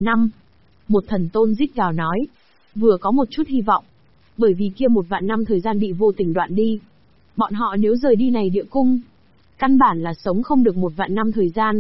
năm. Một thần tôn rít gào nói. Vừa có một chút hy vọng. Bởi vì kia 1 vạn năm thời gian bị vô tình đoạn đi. Bọn họ nếu rời đi này địa cung, căn bản là sống không được 1 vạn năm thời gian.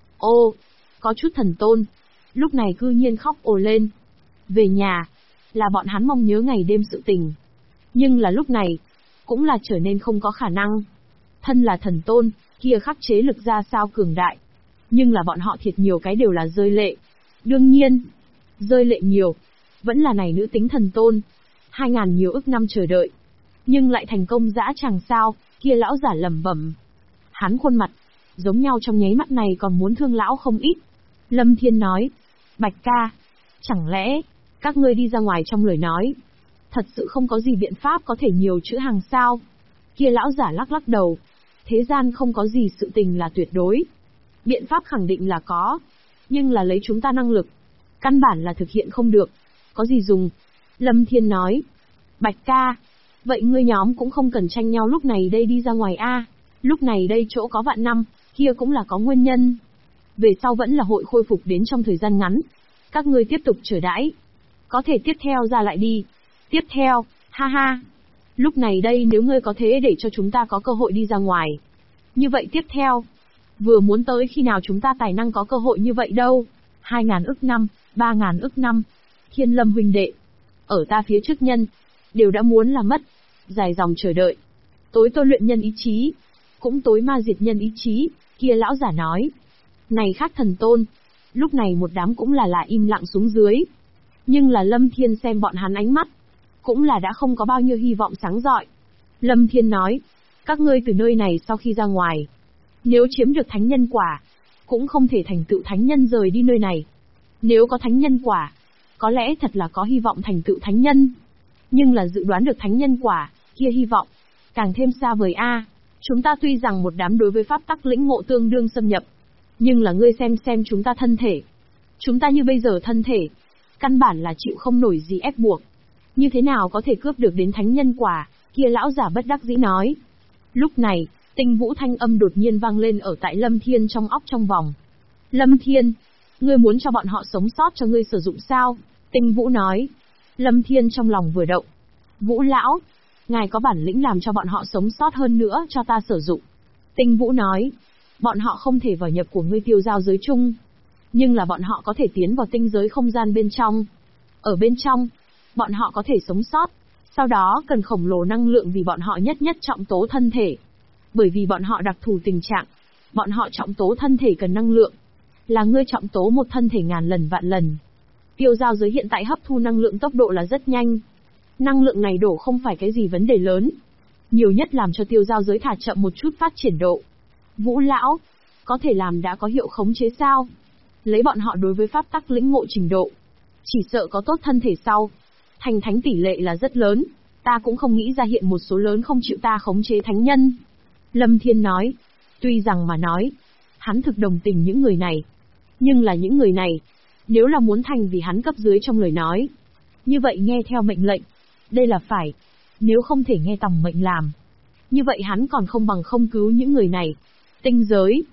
Ô, có chút thần tôn. Lúc này cư nhiên khóc ồ lên. Về nhà, là bọn hắn mong nhớ ngày đêm sự tình. Nhưng là lúc này, cũng là trở nên không có khả năng. Thân là thần tôn, kia khắc chế lực ra sao cường đại. Nhưng là bọn họ thiệt nhiều cái đều là rơi lệ. Đương nhiên, rơi lệ nhiều, vẫn là này nữ tính thần tôn. 2000 nhiều ức năm chờ đợi. Nhưng lại thành công dã chẳng sao, kia lão giả lẩm bẩm. Hắn khuôn mặt, giống nhau trong nháy mắt này còn muốn thương lão không ít. Lâm Thiên nói, Bạch ca, chẳng lẽ, các ngươi đi ra ngoài trong lời nói. Thật sự không có gì biện pháp có thể nhiều chữ hàng sao. Kia lão giả lắc lắc đầu. Thế gian không có gì sự tình là tuyệt đối. Biện pháp khẳng định là có. Nhưng là lấy chúng ta năng lực. Căn bản là thực hiện không được. Có gì dùng? Lâm Thiên nói. Bạch ca. Vậy ngươi nhóm cũng không cần tranh nhau lúc này đây đi ra ngoài a. Lúc này đây chỗ có vạn năm, kia cũng là có nguyên nhân. Về sau vẫn là hội khôi phục đến trong thời gian ngắn. Các ngươi tiếp tục chờ đãi. Có thể tiếp theo ra lại đi. Tiếp theo, ha ha. Lúc này đây nếu ngươi có thế để cho chúng ta có cơ hội đi ra ngoài. Như vậy tiếp theo. Vừa muốn tới khi nào chúng ta tài năng có cơ hội như vậy đâu. 2000 ức năm, 3000 ức năm. Thiên Lâm huynh đệ. Ở ta phía trước nhân. Đều đã muốn là mất. Dài dòng chờ đợi. Tối tôi luyện nhân ý chí. Cũng tối ma diệt nhân ý chí. Kia lão giả nói. Này khác thần tôn. Lúc này một đám cũng là im lặng xuống dưới. Nhưng là Lâm Thiên xem bọn hắn ánh mắt. Cũng là đã không có bao nhiêu hy vọng sáng rọi. Lâm Thiên nói. Các ngươi từ nơi này sau khi ra ngoài. Nếu chiếm được thánh nhân quả. Cũng không thể thành tựu thánh nhân rời đi nơi này. Nếu có thánh nhân quả. Có lẽ thật là có hy vọng thành tựu thánh nhân. Nhưng là dự đoán được thánh nhân quả. Kia hy vọng. Càng thêm xa vời a. Chúng ta tuy rằng một đám đối với pháp tắc lĩnh ngộ tương đương xâm nhập. Nhưng là ngươi xem chúng ta thân thể. Chúng ta như bây giờ thân thể. Căn bản là chịu không nổi gì ép buộc. Như thế nào có thể cướp được đến thánh nhân quả, kia lão giả bất đắc dĩ nói. Lúc này, Tinh Vũ thanh âm đột nhiên vang lên ở tại Lâm Thiên trong óc trong vòng. Lâm Thiên, ngươi muốn cho bọn họ sống sót cho ngươi sử dụng sao? Tinh Vũ nói. Lâm Thiên trong lòng vừa động. Vũ lão, ngài có bản lĩnh làm cho bọn họ sống sót hơn nữa cho ta sử dụng. Tinh Vũ nói. Bọn họ không thể vào nhập của ngươi tiêu giao giới chung. Nhưng là bọn họ có thể tiến vào tinh giới không gian bên trong. Ở bên trong, bọn họ có thể sống sót. Sau đó cần khổng lồ năng lượng vì bọn họ nhất trọng tố thân thể. Bởi vì bọn họ đặc thù tình trạng. Bọn họ trọng tố thân thể cần năng lượng. Là ngươi trọng tố một thân thể ngàn lần vạn lần. Tiêu giao giới hiện tại hấp thu năng lượng tốc độ là rất nhanh. Năng lượng này đổ không phải cái gì vấn đề lớn. Nhiều nhất làm cho tiêu giao giới thả chậm một chút phát triển độ. Vũ lão, có thể làm đã có hiệu khống chế sao? Lấy bọn họ đối với pháp tắc lĩnh ngộ trình độ. Chỉ sợ có tốt thân thể sau. Thành thánh tỷ lệ là rất lớn. Ta cũng không nghĩ ra hiện một số lớn không chịu ta khống chế thánh nhân. Lâm Thiên nói. Tuy rằng mà nói. Hắn thực đồng tình những người này. Nhưng là những người này. Nếu là muốn thành vì hắn cấp dưới trong lời nói. Như vậy nghe theo mệnh lệnh. Đây là phải. Nếu không thể nghe tòng mệnh làm. Như vậy hắn còn không bằng không cứu những người này. Tinh giới.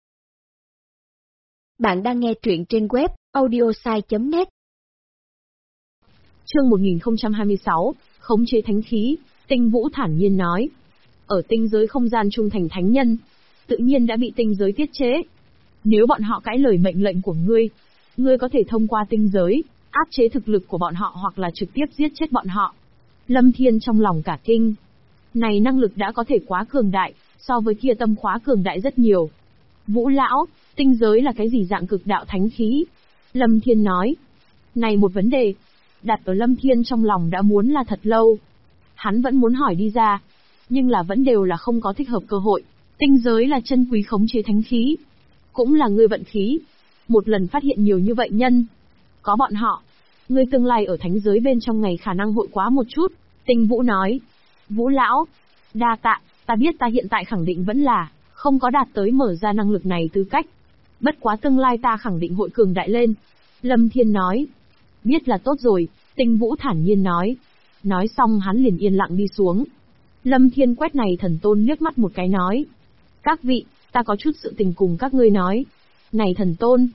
Bạn đang nghe truyện trên web audiosai.net. Chương 1026, khống chế thánh khí. Tinh Vũ thản nhiên nói. Ở tinh giới không gian trung thành thánh nhân, tự nhiên đã bị tinh giới tiết chế. Nếu bọn họ cãi lời mệnh lệnh của ngươi, ngươi có thể thông qua tinh giới, áp chế thực lực của bọn họ hoặc là trực tiếp giết chết bọn họ. Lâm Thiên trong lòng cả kinh. Này năng lực đã có thể quá cường đại, so với kia tâm khóa cường đại rất nhiều. Vũ lão, tinh giới là cái gì dạng cực đạo thánh khí? Lâm Thiên nói. Này một vấn đề, đặt ở Lâm Thiên trong lòng đã muốn là thật lâu. Hắn vẫn muốn hỏi đi ra, nhưng là vẫn đều là không có thích hợp cơ hội. Tinh giới là chân quý khống chế thánh khí. Cũng là ngươi vận khí. Một lần phát hiện nhiều như vậy nhân. Có bọn họ, ngươi tương lai ở thánh giới bên trong ngày khả năng hội quá một chút. Tinh Vũ nói. Vũ lão, đa tạ, ta biết ta hiện tại khẳng định vẫn là không có đạt tới mở ra năng lực này tư cách. Bất quá tương lai ta khẳng định hội cường đại lên. Lâm Thiên nói. Biết là tốt rồi, Tinh Vũ thản nhiên nói. Nói xong hắn liền yên lặng đi xuống. Lâm Thiên quét này thần tôn liếc mắt một cái nói. Các vị, ta có chút sự tình cùng các ngươi nói. Này thần tôn,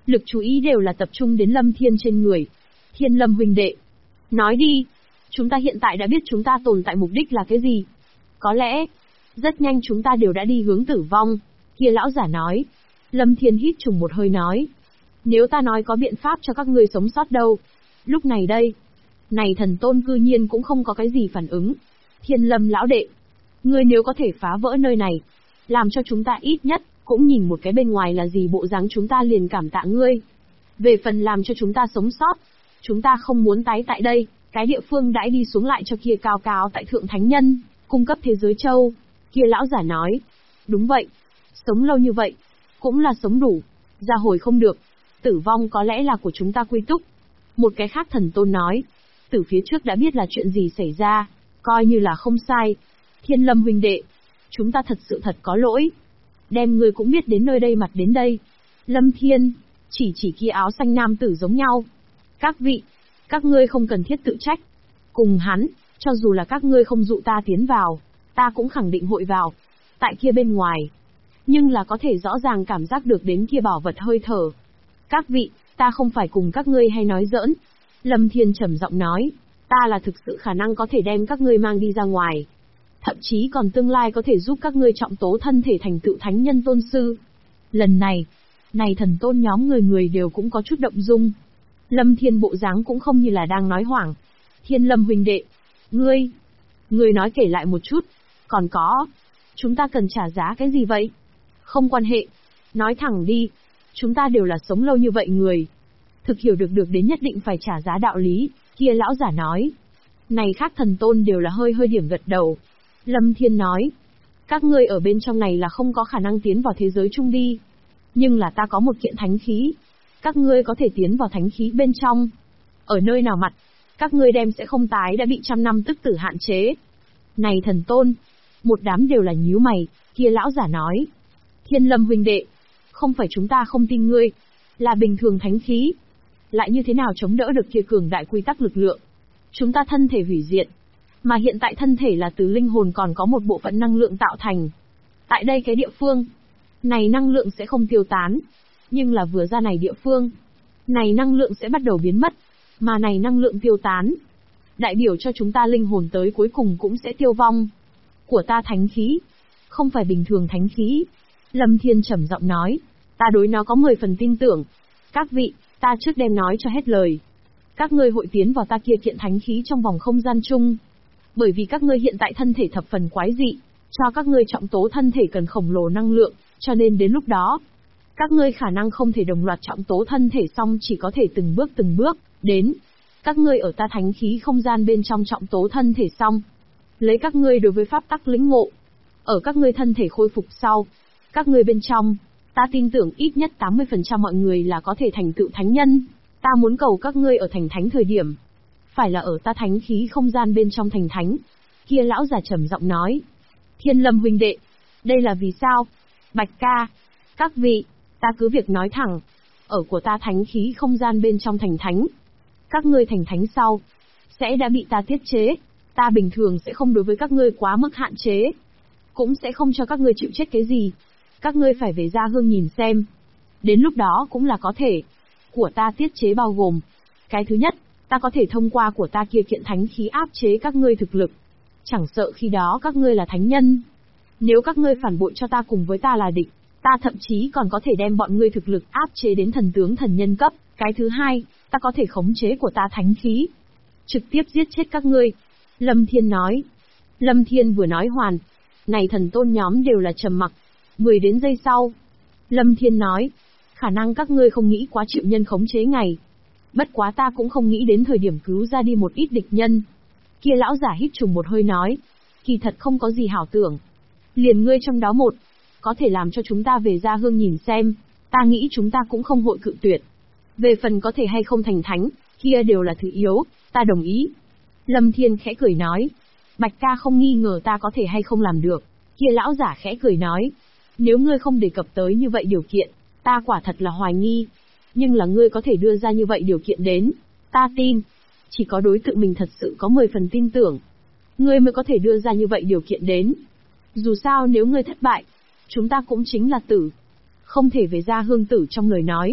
Lực chú ý đều là tập trung đến Lâm Thiên trên người. Thiên Lâm huynh đệ, nói đi, chúng ta hiện tại đã biết chúng ta tồn tại mục đích là cái gì. Có lẽ, rất nhanh chúng ta đều đã đi hướng tử vong. Kia lão giả nói. Lâm Thiên hít trùng một hơi nói. Nếu ta nói có biện pháp cho các ngươi sống sót đâu. Lúc này đây, này thần tôn cư nhiên cũng không có cái gì phản ứng. Thiên Lâm lão đệ, ngươi nếu có thể phá vỡ nơi này, làm cho chúng ta ít nhất, cũng nhìn một cái bên ngoài là gì bộ dáng chúng ta liền cảm tạ ngươi. Về phần làm cho chúng ta sống sót, chúng ta không muốn tái tại đây, cái địa phương đãi đi xuống lại cho kia cao cao tại thượng thánh nhân, cung cấp thế giới châu. Kia lão giả nói, đúng vậy, sống lâu như vậy, cũng là sống đủ, ra hồi không được, tử vong có lẽ là của chúng ta quy túc. Một cái khác thần tôn nói, từ phía trước đã biết là chuyện gì xảy ra, coi như là không sai. Thiên Lâm huynh đệ, chúng ta thật sự thật có lỗi. Đem người cũng biết đến nơi đây mặt đến đây. Lâm Thiên, chỉ kia áo xanh nam tử giống nhau. Các vị, các ngươi không cần thiết tự trách. Cùng hắn, cho dù là các ngươi không dụ ta tiến vào, ta cũng khẳng định hội vào. Tại kia bên ngoài. Nhưng là có thể rõ ràng cảm giác được đến kia bảo vật hơi thở. Các vị, ta không phải cùng các ngươi hay nói giỡn. Lâm Thiên trầm giọng nói, ta là thực sự khả năng có thể đem các ngươi mang đi ra ngoài. Thậm chí còn tương lai có thể giúp các ngươi trọng tố thân thể thành tựu thánh nhân tôn sư. Lần này, thần tôn nhóm người đều cũng có chút động dung. Lâm Thiên bộ dáng cũng không như là đang nói hoảng. Thiên Lâm huynh đệ, ngươi nói kể lại một chút. Còn có, chúng ta cần trả giá cái gì vậy? Không quan hệ, nói thẳng đi, chúng ta đều là sống lâu như vậy người. Thực hiểu được đến nhất định phải trả giá đạo lý, kia lão giả nói. Này khác thần tôn đều là hơi điểm gật đầu. Lâm Thiên nói, các ngươi ở bên trong này là không có khả năng tiến vào thế giới chung đi. Nhưng là ta có một kiện thánh khí. Các ngươi có thể tiến vào thánh khí bên trong. Ở nơi nào mặt, các ngươi đem sẽ không tái đã bị 100 năm tức tử hạn chế. Này thần tôn, một đám đều là nhíu mày, kia lão giả nói. Thiên Lâm huynh đệ, không phải chúng ta không tin ngươi, là bình thường thánh khí. Lại như thế nào chống đỡ được kia cường đại quy tắc lực lượng. Chúng ta thân thể hủy diệt. Mà hiện tại thân thể là từ linh hồn còn có một bộ phận năng lượng tạo thành. Tại đây cái địa phương, này năng lượng sẽ không tiêu tán. Nhưng là vừa ra này địa phương, này năng lượng sẽ bắt đầu biến mất. Mà này năng lượng tiêu tán, đại biểu cho chúng ta linh hồn tới cuối cùng cũng sẽ tiêu vong. Của ta thánh khí, không phải bình thường thánh khí. Lâm Thiên trầm giọng nói, ta đối nó có 10 phần tin tưởng. Các vị, ta trước đem nói cho hết lời. Các ngươi hội tiến vào ta kia kiện thánh khí trong vòng không gian chung. Bởi vì các ngươi hiện tại thân thể thập phần quái dị, cho các ngươi trọng tố thân thể cần khổng lồ năng lượng, cho nên đến lúc đó, các ngươi khả năng không thể đồng loạt trọng tố thân thể xong chỉ có thể từng bước, đến. Các ngươi ở ta thánh khí không gian bên trong trọng tố thân thể xong. Lấy các ngươi đối với pháp tắc lĩnh ngộ. Ở các ngươi thân thể khôi phục sau, các ngươi bên trong, ta tin tưởng ít nhất 80% mọi người là có thể thành tựu thánh nhân. Ta muốn cầu các ngươi ở thành thánh thời điểm. Phải là ở ta thánh khí không gian bên trong thành thánh. Kia lão giả trầm giọng nói. Thiên Lâm huynh đệ, đây là vì sao? Bạch ca, các vị, ta cứ việc nói thẳng. Ở của ta thánh khí không gian bên trong thành thánh. Các ngươi thành thánh sau, sẽ đã bị ta tiết chế. Ta bình thường sẽ không đối với các ngươi quá mức hạn chế. Cũng sẽ không cho các ngươi chịu chết cái gì. Các ngươi phải về gia hương nhìn xem. Đến lúc đó cũng là có thể. Của ta tiết chế bao gồm. Cái thứ nhất, ta có thể thông qua của ta kia kiện thánh khí áp chế các ngươi thực lực. Chẳng sợ khi đó các ngươi là thánh nhân. Nếu các ngươi phản bội cho ta cùng với ta là địch, ta thậm chí còn có thể đem bọn ngươi thực lực áp chế đến thần tướng thần nhân cấp. Cái thứ hai, ta có thể khống chế của ta thánh khí. Trực tiếp giết chết các ngươi. Lâm Thiên nói. Lâm Thiên vừa nói hoàn. Này thần tôn nhóm đều là trầm mặc. 10 đến giây sau. Lâm Thiên nói. Khả năng các ngươi không nghĩ quá chịu nhân khống chế ngày. Bất quá ta cũng không nghĩ đến thời điểm cứu ra đi một ít địch nhân. Kia lão giả hít trùng một hơi nói. Kỳ thật không có gì hảo tưởng. Liền ngươi trong đó một. Có thể làm cho chúng ta về gia hương nhìn xem. Ta nghĩ chúng ta cũng không hội cự tuyệt. Về phần có thể hay không thành thánh, kia đều là thứ yếu, ta đồng ý. Lâm Thiên khẽ cười nói. Bạch ca không nghi ngờ ta có thể hay không làm được. Kia lão giả khẽ cười nói. Nếu ngươi không đề cập tới như vậy điều kiện, ta quả thật là hoài nghi. Nhưng là ngươi có thể đưa ra như vậy điều kiện đến. Ta tin. Chỉ có đối tượng mình thật sự có 10 phần tin tưởng. Ngươi mới có thể đưa ra như vậy điều kiện đến. Dù sao nếu ngươi thất bại, chúng ta cũng chính là tử. Không thể về gia hương tử trong lời nói.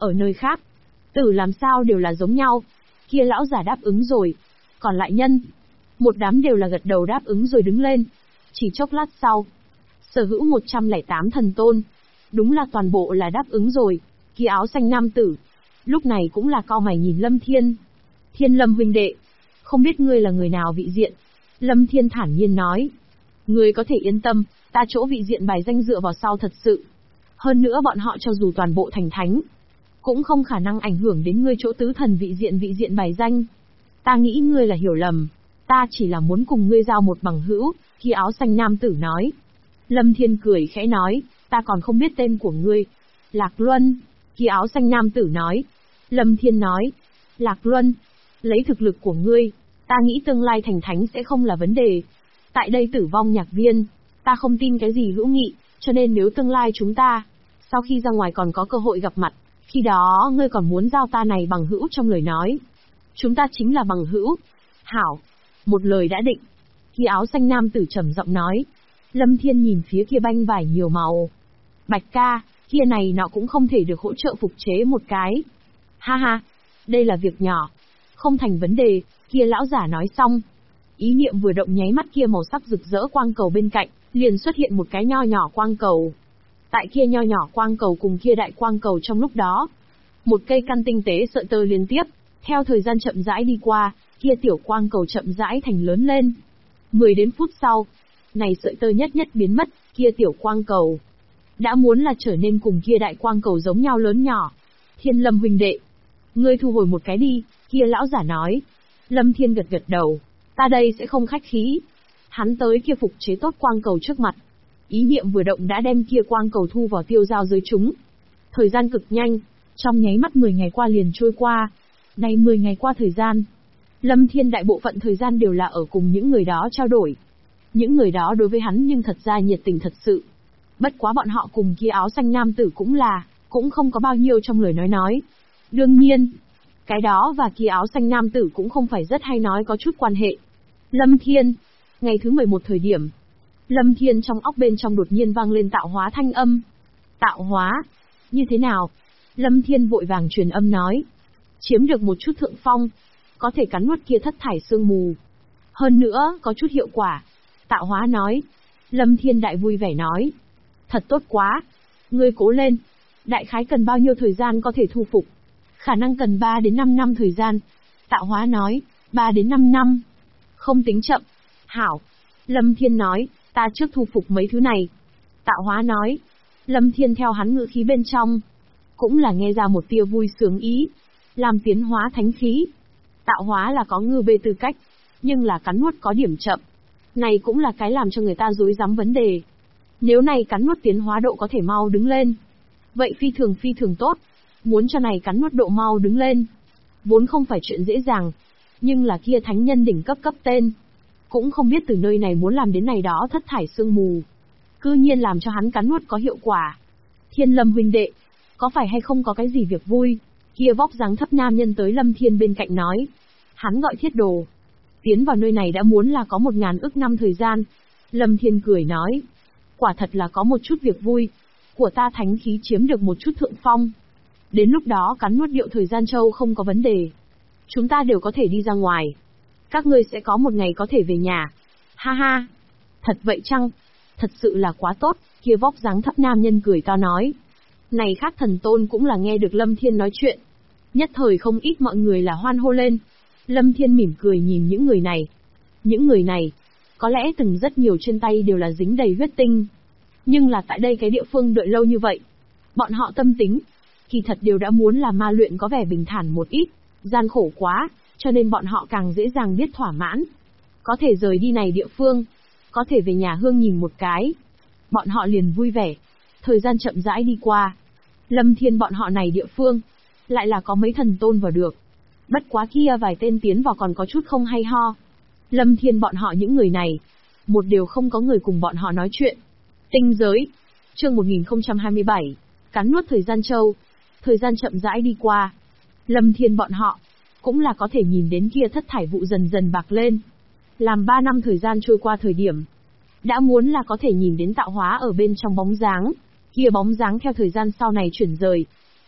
Ở nơi khác, tử làm sao đều là giống nhau. Kia lão giả đáp ứng rồi. Còn lại nhân, một đám đều là gật đầu đáp ứng rồi đứng lên. Chỉ chốc lát sau, sở hữu 108 thần tôn. Đúng là toàn bộ là đáp ứng rồi. Kia áo xanh nam tử, lúc này cũng là cau mày nhìn Lâm Thiên. Thiên Lâm huynh đệ, không biết ngươi là người nào vị diện? Lâm Thiên thản nhiên nói. Ngươi có thể yên tâm, ta chỗ vị diện bài danh dựa vào sau thật sự. Hơn nữa bọn họ cho dù toàn bộ thành thánh, cũng không khả năng ảnh hưởng đến ngươi chỗ tứ thần vị diện bài danh. Ta nghĩ ngươi là hiểu lầm, ta chỉ là muốn cùng ngươi giao một bằng hữu, kia áo xanh nam tử nói. Lâm Thiên cười khẽ nói, ta còn không biết tên của ngươi. Lạc Luân, kia áo xanh nam tử nói. Lâm Thiên nói, Lạc Luân, lấy thực lực của ngươi, ta nghĩ tương lai thành thánh sẽ không là vấn đề. Tại đây Tử Vong Nhạc Viên, ta không tin cái gì hữu nghị, cho nên nếu tương lai chúng ta, sau khi ra ngoài còn có cơ hội gặp mặt, khi đó ngươi còn muốn giao ta này bằng hữu trong lời nói. Chúng ta chính là bằng hữu. Hảo, một lời đã định. Kia áo xanh nam tử trầm giọng nói. Lâm Thiên nhìn phía kia banh vải nhiều màu. Bạch ca, kia này nọ cũng không thể được hỗ trợ phục chế một cái. Ha ha, đây là việc nhỏ. Không thành vấn đề, kia lão giả nói xong. Ý niệm vừa động nháy mắt kia màu sắc rực rỡ quang cầu bên cạnh, liền xuất hiện một cái nho nhỏ quang cầu. Tại kia nho nhỏ quang cầu cùng kia đại quang cầu trong lúc đó. Một cây căn tinh tế sợi tơ liên tiếp, theo thời gian chậm rãi đi qua, kia tiểu quang cầu chậm rãi thành lớn lên. 10 đến phút sau, này sợi tơ nhất nhất biến mất, kia tiểu quang cầu đã muốn là trở nên cùng kia đại quang cầu giống nhau lớn nhỏ. Thiên Lâm huynh đệ, ngươi thu hồi một cái đi, kia lão giả nói. Lâm Thiên gật gật đầu, ta đây sẽ không khách khí. Hắn tới kia phục chế tốt quang cầu trước mặt. Ý niệm vừa động đã đem kia quang cầu thu vào tiêu giao giới chúng. Thời gian cực nhanh, trong nháy mắt 10 ngày qua liền trôi qua. Nay 10 ngày qua thời gian, Lâm Thiên đại bộ phận thời gian đều là ở cùng những người đó trao đổi. Những người đó đối với hắn nhưng thật ra nhiệt tình thật sự. Bất quá bọn họ cùng kia áo xanh nam tử cũng không có bao nhiêu trong lời nói. Đương nhiên, cái đó và kia áo xanh nam tử cũng không phải rất hay nói có chút quan hệ. Lâm Thiên, ngày thứ 11 thời điểm, Lâm Thiên trong óc bên trong đột nhiên vang lên tạo hóa thanh âm. Tạo hóa? Như thế nào? Lâm Thiên vội vàng truyền âm nói. Chiếm được một chút thượng phong, có thể cắn nuốt kia thất thải sương mù. Hơn nữa, có chút hiệu quả. Tạo hóa nói. Lâm Thiên đại vui vẻ nói. Thật tốt quá. Ngươi cố lên. Đại khái cần bao nhiêu thời gian có thể thu phục? Khả năng cần 3 đến 5 năm thời gian. Tạo hóa nói. 3 đến 5 năm. Không tính chậm. Hảo. Lâm Thiên nói. Ta trước thu phục mấy thứ này. Tạo hóa nói. Lâm Thiên theo hắn ngữ khí bên trong, cũng là nghe ra một tia vui sướng ý. Làm tiến hóa thánh khí. Tạo hóa là có ngư bê tư cách, nhưng là cắn nuốt có điểm chậm. Này cũng là cái làm cho người ta rối rắm vấn đề. Nếu này cắn nuốt tiến hóa độ có thể mau đứng lên, vậy phi thường tốt. Muốn cho này cắn nuốt độ mau đứng lên, vốn không phải chuyện dễ dàng. Nhưng là kia thánh nhân đỉnh cấp tên, cũng không biết từ nơi này muốn làm đến này đó thất thải sương mù. Cư nhiên làm cho hắn cắn nuốt có hiệu quả. Thiên Lâm huynh đệ, có phải hay không có cái gì việc vui? Kia vóc dáng thấp nam nhân tới Lâm Thiên bên cạnh nói. Hắn gọi Thiết Đồ. Tiến vào nơi này đã muốn là có 1000 ức năm thời gian. Lâm Thiên cười nói. Quả thật là có một chút việc vui. Của ta thánh khí chiếm được một chút thượng phong. Đến lúc đó cắn nuốt điệu thời gian châu không có vấn đề. Chúng ta đều có thể đi ra ngoài. Các ngươi sẽ có một ngày có thể về nhà. Ha ha. Thật vậy chăng? Thật sự là quá tốt. Kia vóc dáng thấp nam nhân cười to nói. Này khác thần tôn cũng là nghe được Lâm Thiên nói chuyện. Nhất thời không ít mọi người là hoan hô lên. Lâm Thiên mỉm cười nhìn những người này. Những người này, có lẽ từng rất nhiều trên tay đều là dính đầy huyết tinh. Nhưng là tại đây cái địa phương đợi lâu như vậy. Bọn họ tâm tính, kỳ thật đều đã muốn là ma luyện có vẻ bình thản một ít. Gian khổ quá, cho nên bọn họ càng dễ dàng biết thỏa mãn. Có thể rời đi này địa phương, có thể về nhà hương nhìn một cái. Bọn họ liền vui vẻ. Thời gian chậm rãi đi qua. Lâm Thiên bọn họ này địa phương, lại là có mấy thần tôn vào được. Bất quá kia vài tên tiến vào còn có chút không hay ho. Lâm Thiên bọn họ những người này, một điều không có người cùng bọn họ nói chuyện. Tinh giới, chương 1027, cắn nuốt thời gian châu. Thời gian chậm rãi đi qua. Lâm Thiên bọn họ, cũng là có thể nhìn đến kia thất thải vụ dần dần bạc lên. Làm 3 năm thời gian trôi qua thời điểm, đã muốn là có thể nhìn đến tạo hóa ở bên trong bóng dáng. Kia bóng dáng theo thời gian sau này chuyển rời,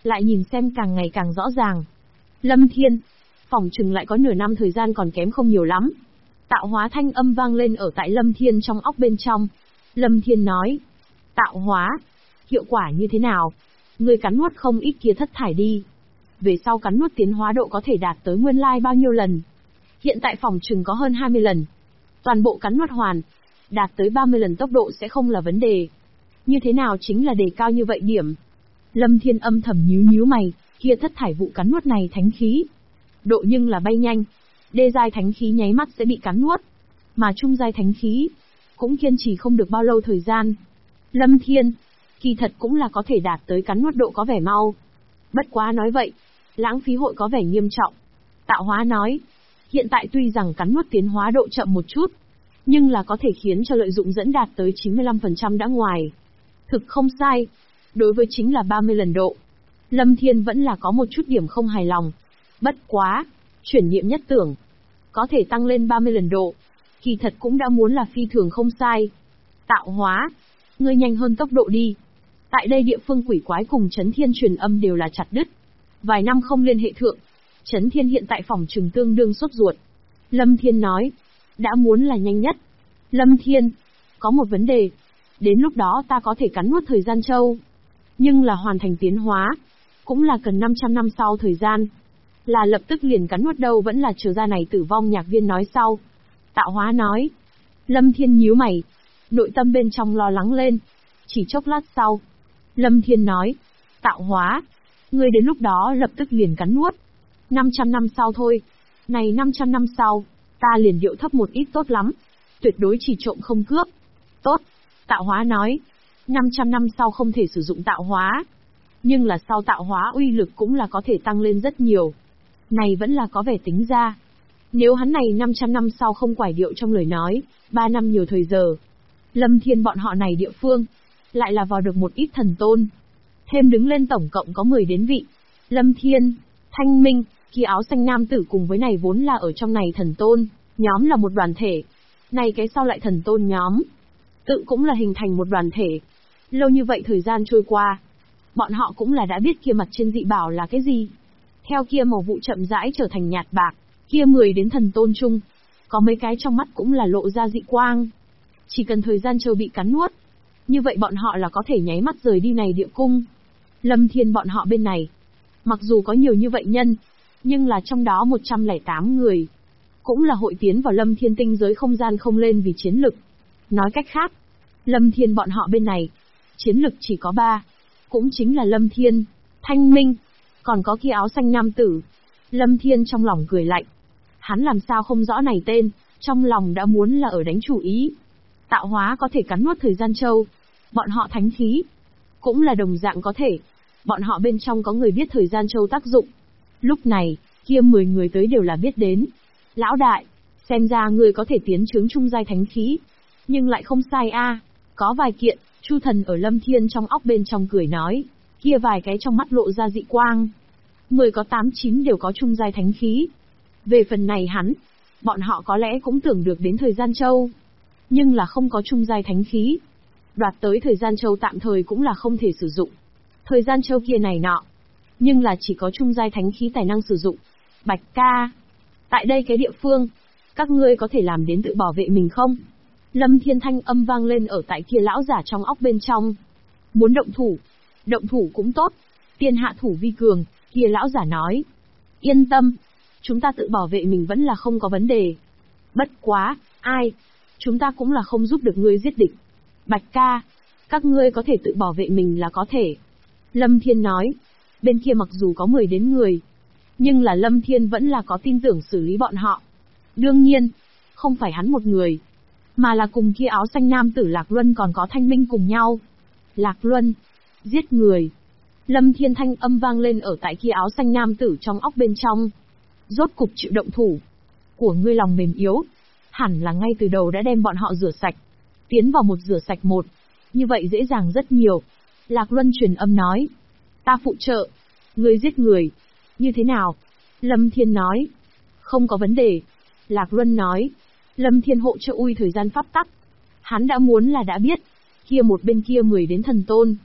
lại nhìn xem càng ngày càng rõ ràng. Lâm Thiên, phỏng chừng lại có nửa năm thời gian còn kém không nhiều lắm. Tạo hóa thanh âm vang lên ở tại Lâm Thiên trong óc bên trong. Lâm Thiên nói, tạo hóa, hiệu quả như thế nào? Ngươi cắn nuốt không ít kia thất thải đi. Về sau cắn nuốt tiến hóa độ có thể đạt tới nguyên lai bao nhiêu lần? Hiện tại phỏng chừng có hơn 20 lần. Toàn bộ cắn nuốt hoàn, đạt tới 30 lần tốc độ sẽ không là vấn đề. Như thế nào chính là đề cao như vậy điểm? Lâm Thiên âm thầm nhíu nhíu mày, kia thất thải vụ cắn nuốt này thánh khí. Độ nhưng là bay nhanh. Đê giai thánh khí nháy mắt sẽ bị cắn nuốt. Mà trung giai thánh khí, cũng kiên trì không được bao lâu thời gian. Lâm Thiên, kỳ thật cũng là có thể đạt tới cắn nuốt độ có vẻ mau. Bất quá nói vậy, lãng phí hội có vẻ nghiêm trọng. Tạo hóa nói, hiện tại tuy rằng cắn nuốt tiến hóa độ chậm một chút, nhưng là có thể khiến cho lợi dụng dẫn đạt tới 95% đã ngoài. Thực không sai, đối với chính là 30 lần độ. Lâm Thiên vẫn là có một chút điểm không hài lòng. Bất quá, chuyển niệm nhất tưởng, có thể tăng lên 30 lần độ, kỳ thật cũng đã muốn là phi thường không sai. Tạo hóa, ngươi nhanh hơn tốc độ đi. Tại đây địa phương quỷ quái cùng Chấn Thiên truyền âm đều là chặt đứt. Vài năm không liên hệ thượng, Chấn Thiên hiện tại phòng trừng tương đương sốt ruột. Lâm Thiên nói, đã muốn là nhanh nhất. Lâm Thiên, có một vấn đề, đến lúc đó ta có thể cắn nuốt thời gian châu. Nhưng là hoàn thành tiến hóa, cũng là cần 500 năm sau thời gian. Là lập tức liền cắn nuốt đâu vẫn là chờ ra này tử vong nhạc viên nói sau. Tạo hóa nói. Lâm Thiên nhíu mày, nội tâm bên trong lo lắng lên. Chỉ chốc lát sau, Lâm Thiên nói, tạo hóa, ngươi đến lúc đó lập tức liền cắn nuốt. 500 năm sau thôi. Này 500 năm sau, ta liền điệu thấp một ít tốt lắm. Tuyệt đối chỉ trộm không cướp. Tốt. Tạo hóa nói, 500 năm sau không thể sử dụng tạo hóa. Nhưng là sau tạo hóa uy lực cũng là có thể tăng lên rất nhiều. Này vẫn là có vẻ tính ra. Nếu hắn này 500 năm sau không quải điệu trong lời nói, 3 năm nhiều thời giờ. Lâm Thiên bọn họ này địa phương, lại là vào được một ít thần tôn. Thêm đứng lên tổng cộng có 10 đến vị. Lâm Thiên, Thanh Minh, kia áo xanh nam tử cùng với này vốn là ở trong này thần tôn, nhóm là một đoàn thể. Này cái sau lại thần tôn nhóm, tự cũng là hình thành một đoàn thể. Lâu như vậy thời gian trôi qua, bọn họ cũng là đã biết kia mặt trên dị bảo là cái gì. Theo kia màu vụ chậm rãi trở thành nhạt bạc, kia 10 đến thần tôn chung, có mấy cái trong mắt cũng là lộ ra dị quang. Chỉ cần thời gian châu bị cắn nuốt, như vậy bọn họ là có thể nháy mắt rời đi này địa cung. Lâm Thiên bọn họ bên này, mặc dù có nhiều như vậy nhân, nhưng là trong đó 108 người, cũng là hội tiến vào Lâm Thiên tinh giới không gian không lên vì chiến lực. Nói cách khác, Lâm Thiên bọn họ bên này, chiến lực chỉ có 3, cũng chính là Lâm Thiên, Thanh Minh, còn có kia áo xanh nam tử. Lâm Thiên trong lòng cười lạnh. Hắn làm sao không rõ này tên, trong lòng đã muốn là ở đánh chủ ý. Tạo hóa có thể cắn nuốt thời gian châu. Bọn họ thánh khí, cũng là đồng dạng có thể. Bọn họ bên trong có người biết thời gian châu tác dụng. Lúc này, kia 10 người tới đều là biết đến. Lão đại, xem ra người có thể tiến chứng trung giai thánh khí. Nhưng lại không sai a. Có vài kiện, Chu Thần ở Lâm Thiên trong óc bên trong cười nói. Kia vài cái trong mắt lộ ra dị quang. 10 có 8-9 đều có trung giai thánh khí. Về phần này hắn, bọn họ có lẽ cũng tưởng được đến thời gian châu. Nhưng là không có trung giai thánh khí. Đoạt tới thời gian châu tạm thời cũng là không thể sử dụng. Thời gian châu kia này nọ. Nhưng là chỉ có trung giai thánh khí tài năng sử dụng. Bạch ca. Tại đây cái địa phương, các ngươi có thể làm đến tự bảo vệ mình không? Lâm Thiên thanh âm vang lên ở tại kia lão giả trong óc bên trong. Muốn động thủ cũng tốt. Tiên hạ thủ vi cường, kia lão giả nói. Yên tâm, chúng ta tự bảo vệ mình vẫn là không có vấn đề. Bất quá, ai? Chúng ta cũng là không giúp được ngươi giết địch. Bạch ca, các ngươi có thể tự bảo vệ mình là có thể. Lâm Thiên nói, bên kia mặc dù có 10 đến người, nhưng là Lâm Thiên vẫn là có tin tưởng xử lý bọn họ. Đương nhiên, không phải hắn một người, mà là cùng kia áo xanh nam tử Lạc Luân còn có Thanh Minh cùng nhau. Lạc Luân, giết người. Lâm Thiên thanh âm vang lên ở tại kia áo xanh nam tử trong óc bên trong. Rốt cục chịu động thủ. Của ngươi lòng mềm yếu, hẳn là ngay từ đầu đã đem bọn họ rửa sạch. Tiến vào một rửa sạch một, như vậy dễ dàng rất nhiều. Lạc Luân truyền âm nói. Ta phụ trợ. Ngươi giết người. Như thế nào? Lâm Thiên nói. Không có vấn đề. Lạc Luân nói. Lâm Thiên hộ trợ ui thời gian pháp tắc. Hắn đã muốn là đã biết. Kia một bên kia 10 đến thần tôn.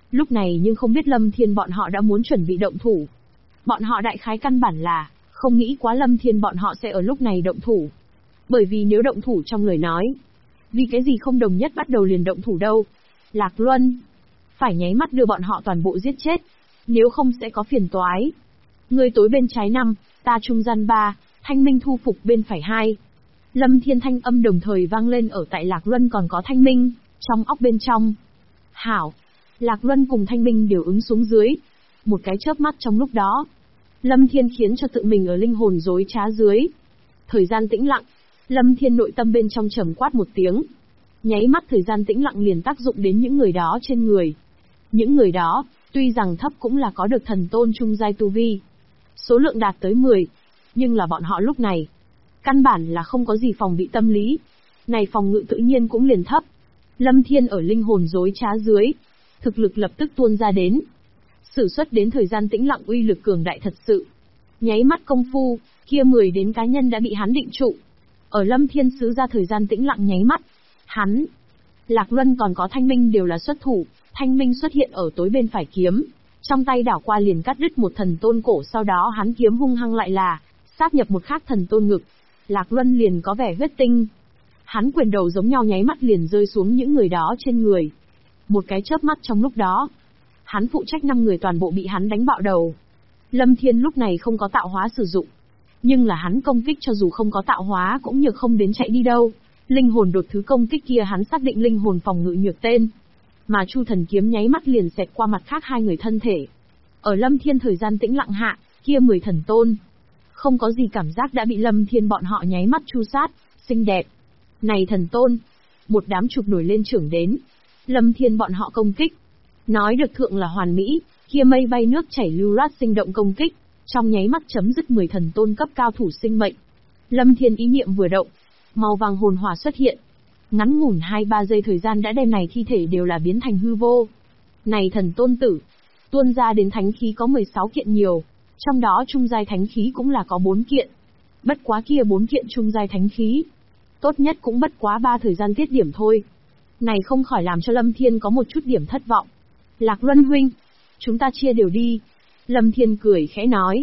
Lúc này nhưng không biết Lâm Thiên bọn họ đã muốn chuẩn bị động thủ. Bọn họ đại khái căn bản là, không nghĩ quá Lâm Thiên bọn họ sẽ ở lúc này động thủ. Bởi vì nếu động thủ trong lời nói, vì cái gì không đồng nhất bắt đầu liền động thủ đâu. Lạc Luân, phải nháy mắt đưa bọn họ toàn bộ giết chết, nếu không sẽ có phiền toái. Ngươi tối bên trái 5, ta trung gian 3, Thanh Minh thu phục bên phải 2. Lâm Thiên thanh âm đồng thời vang lên ở tại Lạc Luân còn có Thanh Minh, trong óc bên trong. Hảo, Lạc Luân cùng Thanh Minh đều ứng xuống dưới. Một cái chớp mắt trong lúc đó, Lâm Thiên khiến cho tự mình ở linh hồn rối trá dưới. Thời gian tĩnh lặng, Lâm Thiên nội tâm bên trong trầm quát một tiếng. Nháy mắt thời gian tĩnh lặng liền tác dụng đến những người đó trên người. Những người đó, tuy rằng thấp cũng là có được thần tôn trung giai tu vi. Số lượng đạt tới 10, nhưng là bọn họ lúc này, căn bản là không có gì phòng bị tâm lý. Này phòng ngự tự nhiên cũng liền thấp. Lâm Thiên ở linh hồn rối trá dưới, thực lực lập tức tuôn ra đến. Sử xuất đến thời gian tĩnh lặng uy lực cường đại thật sự. Nháy mắt công phu, kia 10 đến cá nhân đã bị hắn định trụ. Ở Lâm Thiên xứ ra thời gian tĩnh lặng nháy mắt, hắn, Lạc Luân còn có Thanh Minh đều là xuất thủ. Thanh Minh xuất hiện ở tối bên phải kiếm, trong tay đảo qua liền cắt đứt một thần tôn cổ, sau đó hắn kiếm hung hăng lại là sáp nhập một khác thần tôn ngực. Lạc Luân liền có vẻ huyết tinh. Hắn quyền đầu giống nhau nháy mắt liền rơi xuống những người đó trên người. Một cái chớp mắt trong lúc đó, hắn phụ trách 5 người toàn bộ bị hắn đánh bạo đầu. Lâm Thiên lúc này không có tạo hóa sử dụng, nhưng là hắn công kích cho dù không có tạo hóa cũng nhược không đến chạy đi đâu. Linh hồn đột thứ công kích kia hắn xác định linh hồn phòng ngự nhược tên, mà Chu Thần kiếm nháy mắt liền xẹt qua mặt khác 2 người thân thể. Ở Lâm Thiên thời gian tĩnh lặng hạ, kia 10 thần tôn không có gì cảm giác đã bị Lâm Thiên bọn họ nháy mắt chu sát, xinh đẹp. Này thần tôn, một đám chụp nổi lên trưởng đến. Lâm Thiên bọn họ công kích, nói được thượng là hoàn mỹ, kia mây bay nước chảy lưu loát sinh động công kích, trong nháy mắt chấm dứt 10 thần tôn cấp cao thủ sinh mệnh. Lâm Thiên ý niệm vừa động, màu vàng hồn hỏa xuất hiện. Ngắn ngủn 2-3 giây thời gian đã đem này thi thể đều là biến thành hư vô. Này thần tôn tử, tuôn ra đến thánh khí có 16 kiện nhiều, trong đó trung giai thánh khí cũng là có 4 kiện. Bất quá kia 4 kiện trung giai thánh khí, tốt nhất cũng bất quá 3 thời gian tiết điểm thôi. Này không khỏi làm cho Lâm Thiên có một chút điểm thất vọng. Lạc Luân huynh, chúng ta chia đều đi. Lâm Thiên cười khẽ nói.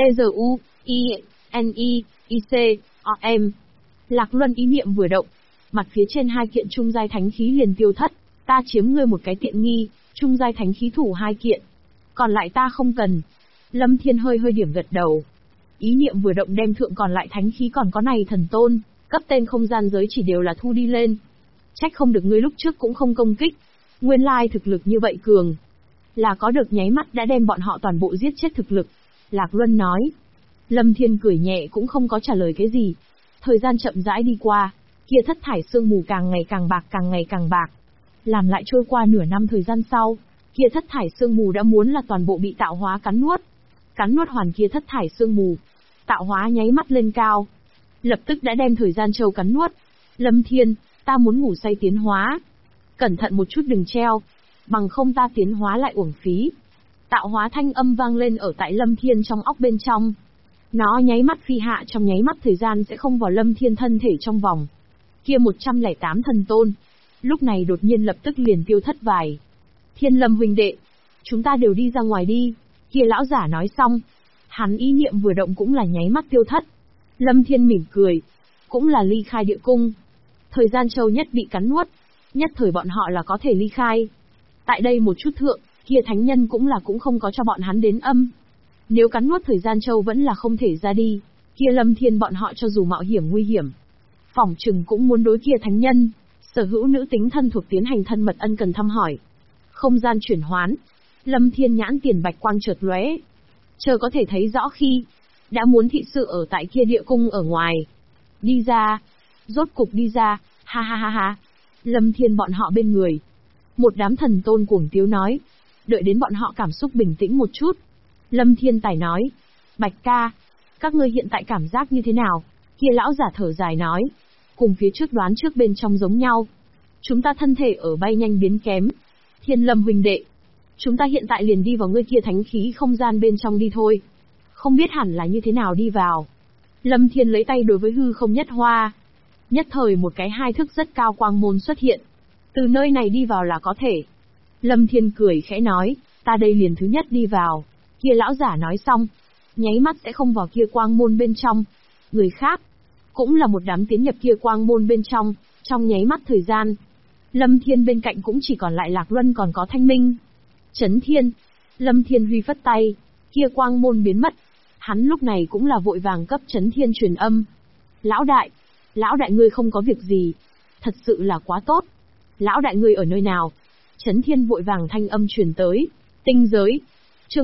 T-Z-U-I-N-I-I-C-O-M. Lạc Luân ý niệm vừa động, mặt phía trên 2 kiện trung giai thánh khí liền tiêu thất. Ta chiếm ngươi một cái tiện nghi, trung giai thánh khí thủ 2 kiện. Còn lại ta không cần. Lâm Thiên hơi điểm gật đầu. Ý niệm vừa động đem thượng còn lại thánh khí còn có này thần tôn, cấp tên không gian giới chỉ đều là thu đi lên. Trách không được ngươi lúc trước cũng không công kích. Nguyên lai thực lực như vậy cường, là có được nháy mắt đã đem bọn họ toàn bộ giết chết thực lực. Lạc Luân nói. Lâm Thiên cười nhẹ cũng không có trả lời cái gì. Thời gian chậm rãi đi qua, kia thất thải sương mù càng ngày càng bạc, càng ngày càng bạc. Làm lại trôi qua nửa năm thời gian sau, kia thất thải sương mù đã muốn là toàn bộ bị tạo hóa cắn nuốt. Cắn nuốt hoàn kia thất thải sương mù, tạo hóa nháy mắt lên cao, lập tức đã đem thời gian châu cắn nuốt. Lâm Thiên, ta muốn ngủ say tiến hóa. Cẩn thận một chút đừng treo, bằng không ta tiến hóa lại uổng phí. Tạo hóa thanh âm vang lên ở tại Lâm Thiên trong óc bên trong. Nó nháy mắt phi hạ, trong nháy mắt thời gian sẽ không vào Lâm Thiên thân thể trong vòng. Kia 108 thần tôn, lúc này đột nhiên lập tức liền tiêu thất vài. Thiên Lâm huynh đệ, chúng ta đều đi ra ngoài đi. Kia lão giả nói xong, hắn ý niệm vừa động cũng là nháy mắt tiêu thất. Lâm Thiên mỉm cười, cũng là ly khai địa cung. Thời gian châu nhất bị cắn nuốt, nhất thời bọn họ là có thể ly khai. Tại đây một chút thượng, kia thánh nhân cũng không có cho bọn hắn đến âm. Nếu cắn nuốt thời gian châu vẫn là không thể ra đi, kia Lâm Thiên bọn họ cho dù mạo hiểm nguy hiểm, phỏng chừng cũng muốn đối kia thánh nhân, sở hữu nữ tính thân thuộc tiến hành thân mật ân cần thăm hỏi. Không gian chuyển hoán, Lâm Thiên nhãn tiền bạch quang chợt lóe, chờ có thể thấy rõ khi đã muốn thị sự ở tại kia địa cung ở ngoài. Đi ra, rốt cục đi ra, ha ha ha ha. Lâm Thiên bọn họ bên người, một đám thần tôn cuồng tiếu nói. Đợi đến bọn họ cảm xúc bình tĩnh một chút, Lâm Thiên tài nói, Bạch ca, các ngươi hiện tại cảm giác như thế nào? Kia lão giả thở dài nói, cùng phía trước đoán trước bên trong giống nhau. Chúng ta thân thể ở bay nhanh biến kém. Thiên Lâm huynh đệ, chúng ta hiện tại liền đi vào ngươi kia thánh khí không gian bên trong đi thôi. Không biết hẳn là như thế nào đi vào. Lâm Thiên lấy tay đối với hư không nhất hoa. Nhất thời một cái 2 thước rất cao quang môn xuất hiện. Từ nơi này đi vào là có thể. Lâm Thiên cười khẽ nói, ta đây liền thứ nhất đi vào. Kia lão giả nói xong, nháy mắt sẽ không vào kia quang môn bên trong. Người khác, cũng là một đám tiến nhập kia quang môn bên trong nháy mắt thời gian. Lâm Thiên bên cạnh cũng chỉ còn lại Lạc Luân còn có Thanh Minh. Chấn Thiên, Lâm Thiên huy phất tay, kia quang môn biến mất. Hắn lúc này cũng là vội vàng cấp Chấn Thiên truyền âm. Lão đại ngươi không có việc gì. Thật sự là quá tốt. Lão đại ngươi ở nơi nào? Chấn Thiên vội vàng thanh âm truyền tới. Tinh giới. Chương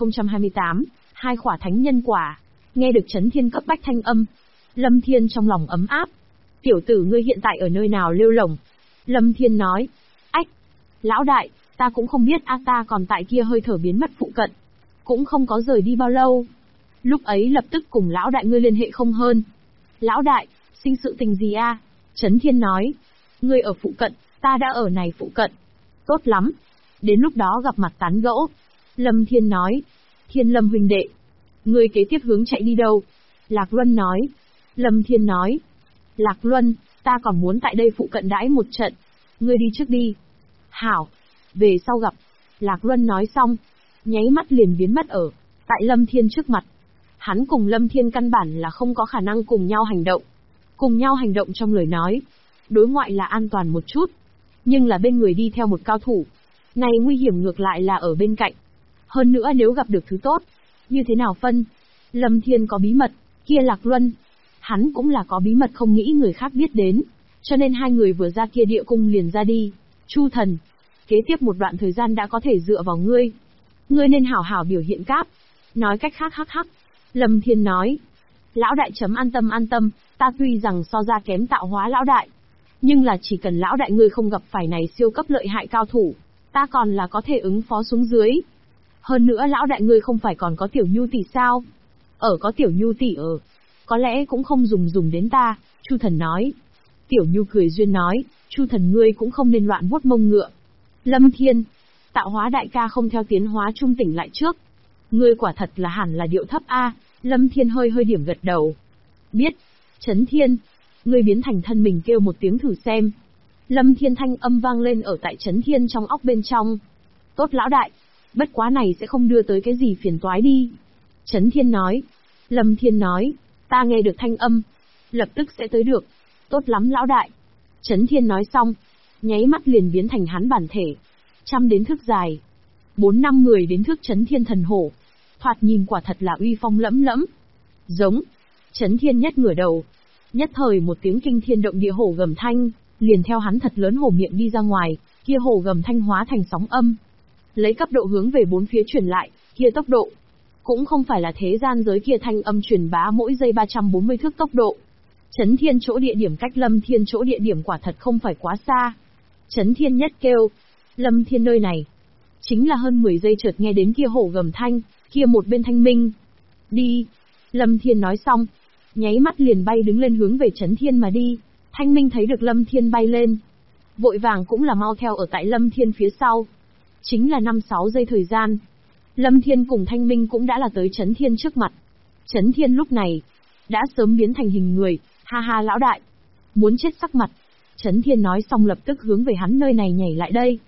1028, hai khỏa thánh nhân quả. Nghe được Chấn Thiên cấp bách thanh âm, Lâm Thiên trong lòng ấm áp. Tiểu tử ngươi hiện tại ở nơi nào lêu lổng? Lâm Thiên nói. Ách, lão đại, ta cũng không biết ta còn tại kia hơi thở biến mất phụ cận. Cũng không có rời đi bao lâu. Lúc ấy lập tức cùng lão đại ngươi liên hệ không hơn. Lão đại, sinh sự tình gì a? Chấn Thiên nói. Ngươi ở phụ cận, ta đã ở này phụ cận. Tốt lắm. Đến lúc đó gặp mặt tán gẫu. Lâm Thiên nói. Thiên Lâm huynh đệ. Ngươi kế tiếp hướng chạy đi đâu? Lạc Luân nói. Lâm Thiên nói. Lạc Luân, ta còn muốn tại đây phụ cận đãi một trận. Ngươi đi trước đi. Hảo. Về sau gặp. Lạc Luân nói xong, nháy mắt liền biến mất ở tại Lâm Thiên trước mặt. Hắn cùng Lâm Thiên căn bản là không có khả năng cùng nhau hành động. Cùng nhau hành động trong lời nói, đối ngoại là an toàn một chút, nhưng là bên người đi theo một cao thủ. Này nguy hiểm ngược lại là ở bên cạnh. Hơn nữa nếu gặp được thứ tốt, như thế nào phân? Lâm Thiên có bí mật, kia Lạc Luân, hắn cũng là có bí mật không nghĩ người khác biết đến, cho nên hai người vừa ra kia địa cung liền ra đi. Chu thần, kế tiếp một đoạn thời gian đã có thể dựa vào ngươi. Ngươi nên hảo hảo biểu hiện cáp. Nói cách khác hắc hắc. Lâm Thiên nói. Lão đại chấm an tâm, ta tuy rằng so ra kém tạo hóa lão đại. Nhưng là chỉ cần lão đại ngươi không gặp phải này siêu cấp lợi hại cao thủ, ta còn là có thể ứng phó xuống dưới. Hơn nữa lão đại ngươi không phải còn có tiểu nhu tỷ sao? Có tiểu nhu tỷ ở, có lẽ cũng không dùng đến ta, Chu thần nói. Tiểu nhu cười duyên nói, Chu thần ngươi cũng không nên loạn vuốt mông ngựa. Lâm Thiên, tạo hóa đại ca không theo tiến hóa trung tỉnh lại trước. Ngươi quả thật là hẳn là điệu thấp a. Lâm Thiên hơi điểm gật đầu. Biết. Chấn Thiên, ngươi biến thành thân mình kêu một tiếng thử xem. Lâm Thiên thanh âm vang lên ở tại Chấn Thiên trong óc bên trong. Tốt lão đại, bất quá này sẽ không đưa tới cái gì phiền toái đi. Chấn Thiên nói. Lâm Thiên nói, ta nghe được thanh âm, lập tức sẽ tới được. Tốt lắm lão đại. Chấn Thiên nói xong, nháy mắt liền biến thành hắn bản thể. 100 đến thước dài, 4-5-10 đến thước Chấn Thiên thần hổ. Thoạt nhìn quả thật là uy phong lẫm lẫm. Giống. Chấn Thiên nhất ngửa đầu. Nhất thời một tiếng kinh thiên động địa hổ gầm thanh, liền theo hắn thật lớn hổ miệng đi ra ngoài, kia hổ gầm thanh hóa thành sóng âm. Lấy cấp độ hướng về bốn phía truyền lại, kia tốc độ. Cũng không phải là thế gian giới kia thanh âm truyền bá mỗi giây 340 thước tốc độ. Chấn Thiên chỗ địa điểm cách Lâm Thiên chỗ địa điểm quả thật không phải quá xa. Chấn Thiên nhất kêu. Lâm Thiên nơi này. Chính là hơn 10 giây chợt nghe đến kia hổ gầm thanh, kia một bên Thanh Minh. Đi. Lâm Thiên nói xong, nháy mắt liền bay đứng lên hướng về Chấn Thiên mà đi. Thanh Minh thấy được Lâm Thiên bay lên, vội vàng cũng là mau theo ở tại Lâm Thiên phía sau. Chính là 5-6 giây thời gian, Lâm Thiên cùng Thanh Minh cũng đã là tới Chấn Thiên trước mặt. Chấn Thiên lúc này đã sớm biến thành hình người, ha ha lão đại, muốn chết sắc mặt. Chấn Thiên nói xong lập tức hướng về hắn nơi này nhảy lại đây.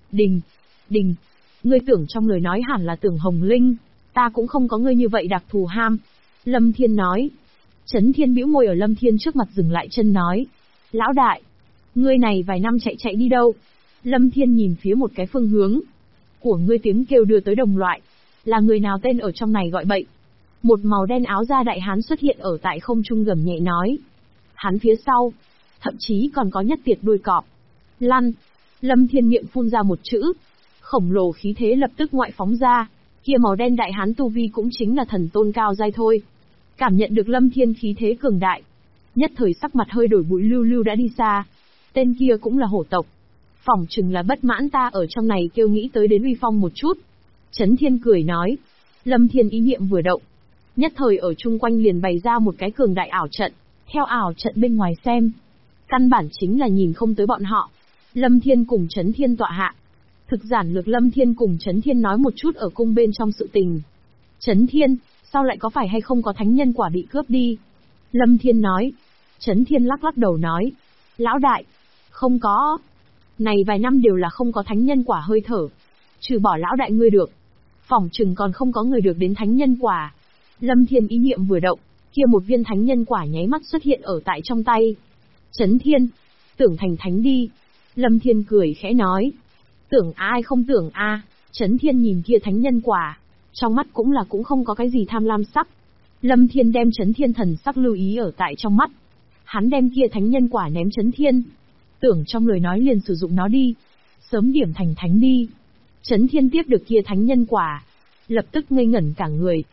Đình, ngươi tưởng trong lời nói hẳn là tưởng Hồng Linh, ta cũng không có ngươi như vậy đặc thù ham. Lâm Thiên nói. Chấn Thiên bĩu môi ở Lâm Thiên trước mặt dừng lại chân nói. Lão đại, ngươi này vài năm chạy đi đâu? Lâm Thiên nhìn phía một cái phương hướng. Của ngươi tiếng kêu đưa tới đồng loại. Là người nào tên ở trong này gọi bậy? Một màu đen áo da đại hán xuất hiện ở tại không trung gầm nhẹ nói. Hắn phía sau, thậm chí còn có nhất tiệt đuôi cọp. Lăn. Lâm Thiên miệng phun ra một chữ. Khổng lồ khí thế lập tức ngoại phóng ra. Kia màu đen đại hán tu vi cũng chính là thần tôn cao giai thôi. Cảm nhận được Lâm Thiên khí thế cường đại, nhất thời sắc mặt hơi đổi bụi lưu đã đi xa. Tên kia cũng là hổ tộc. Phỏng chừng là bất mãn ta ở trong này kêu nghĩ tới đến uy phong một chút. Chấn Thiên cười nói. Lâm Thiên ý niệm vừa động, nhất thời ở chung quanh liền bày ra một cái cường đại ảo trận. Theo ảo trận bên ngoài xem, căn bản chính là nhìn không tới bọn họ. Lâm Thiên cùng Chấn Thiên tọa hạ. Thực giản lược Lâm Thiên cùng Chấn Thiên nói một chút ở cung bên trong sự tình. Chấn Thiên, sao lại có phải hay không có thánh nhân quả bị cướp đi? Lâm Thiên nói. Chấn Thiên lắc đầu nói. Lão đại, không có. Này vài năm đều là không có thánh nhân quả hơi thở. Trừ bỏ lão đại ngươi được. Phỏng chừng còn không có người được đến thánh nhân quả. Lâm Thiên ý niệm vừa động, kia một viên thánh nhân quả nháy mắt xuất hiện ở tại trong tay. Chấn Thiên, tưởng thành thánh đi. Lâm Thiên cười khẽ nói. Tưởng ai không tưởng a. Chấn Thiên nhìn kia thánh nhân quả, trong mắt cũng không có cái gì tham lam sắc. Lâm Thiên đem Chấn Thiên thần sắc lưu ý ở tại trong mắt. Hắn đem kia thánh nhân quả ném Chấn Thiên. Tưởng trong lời nói liền sử dụng nó đi. Sớm điểm thành thánh đi. Chấn Thiên tiếp được kia thánh nhân quả, lập tức ngây ngẩn cả người.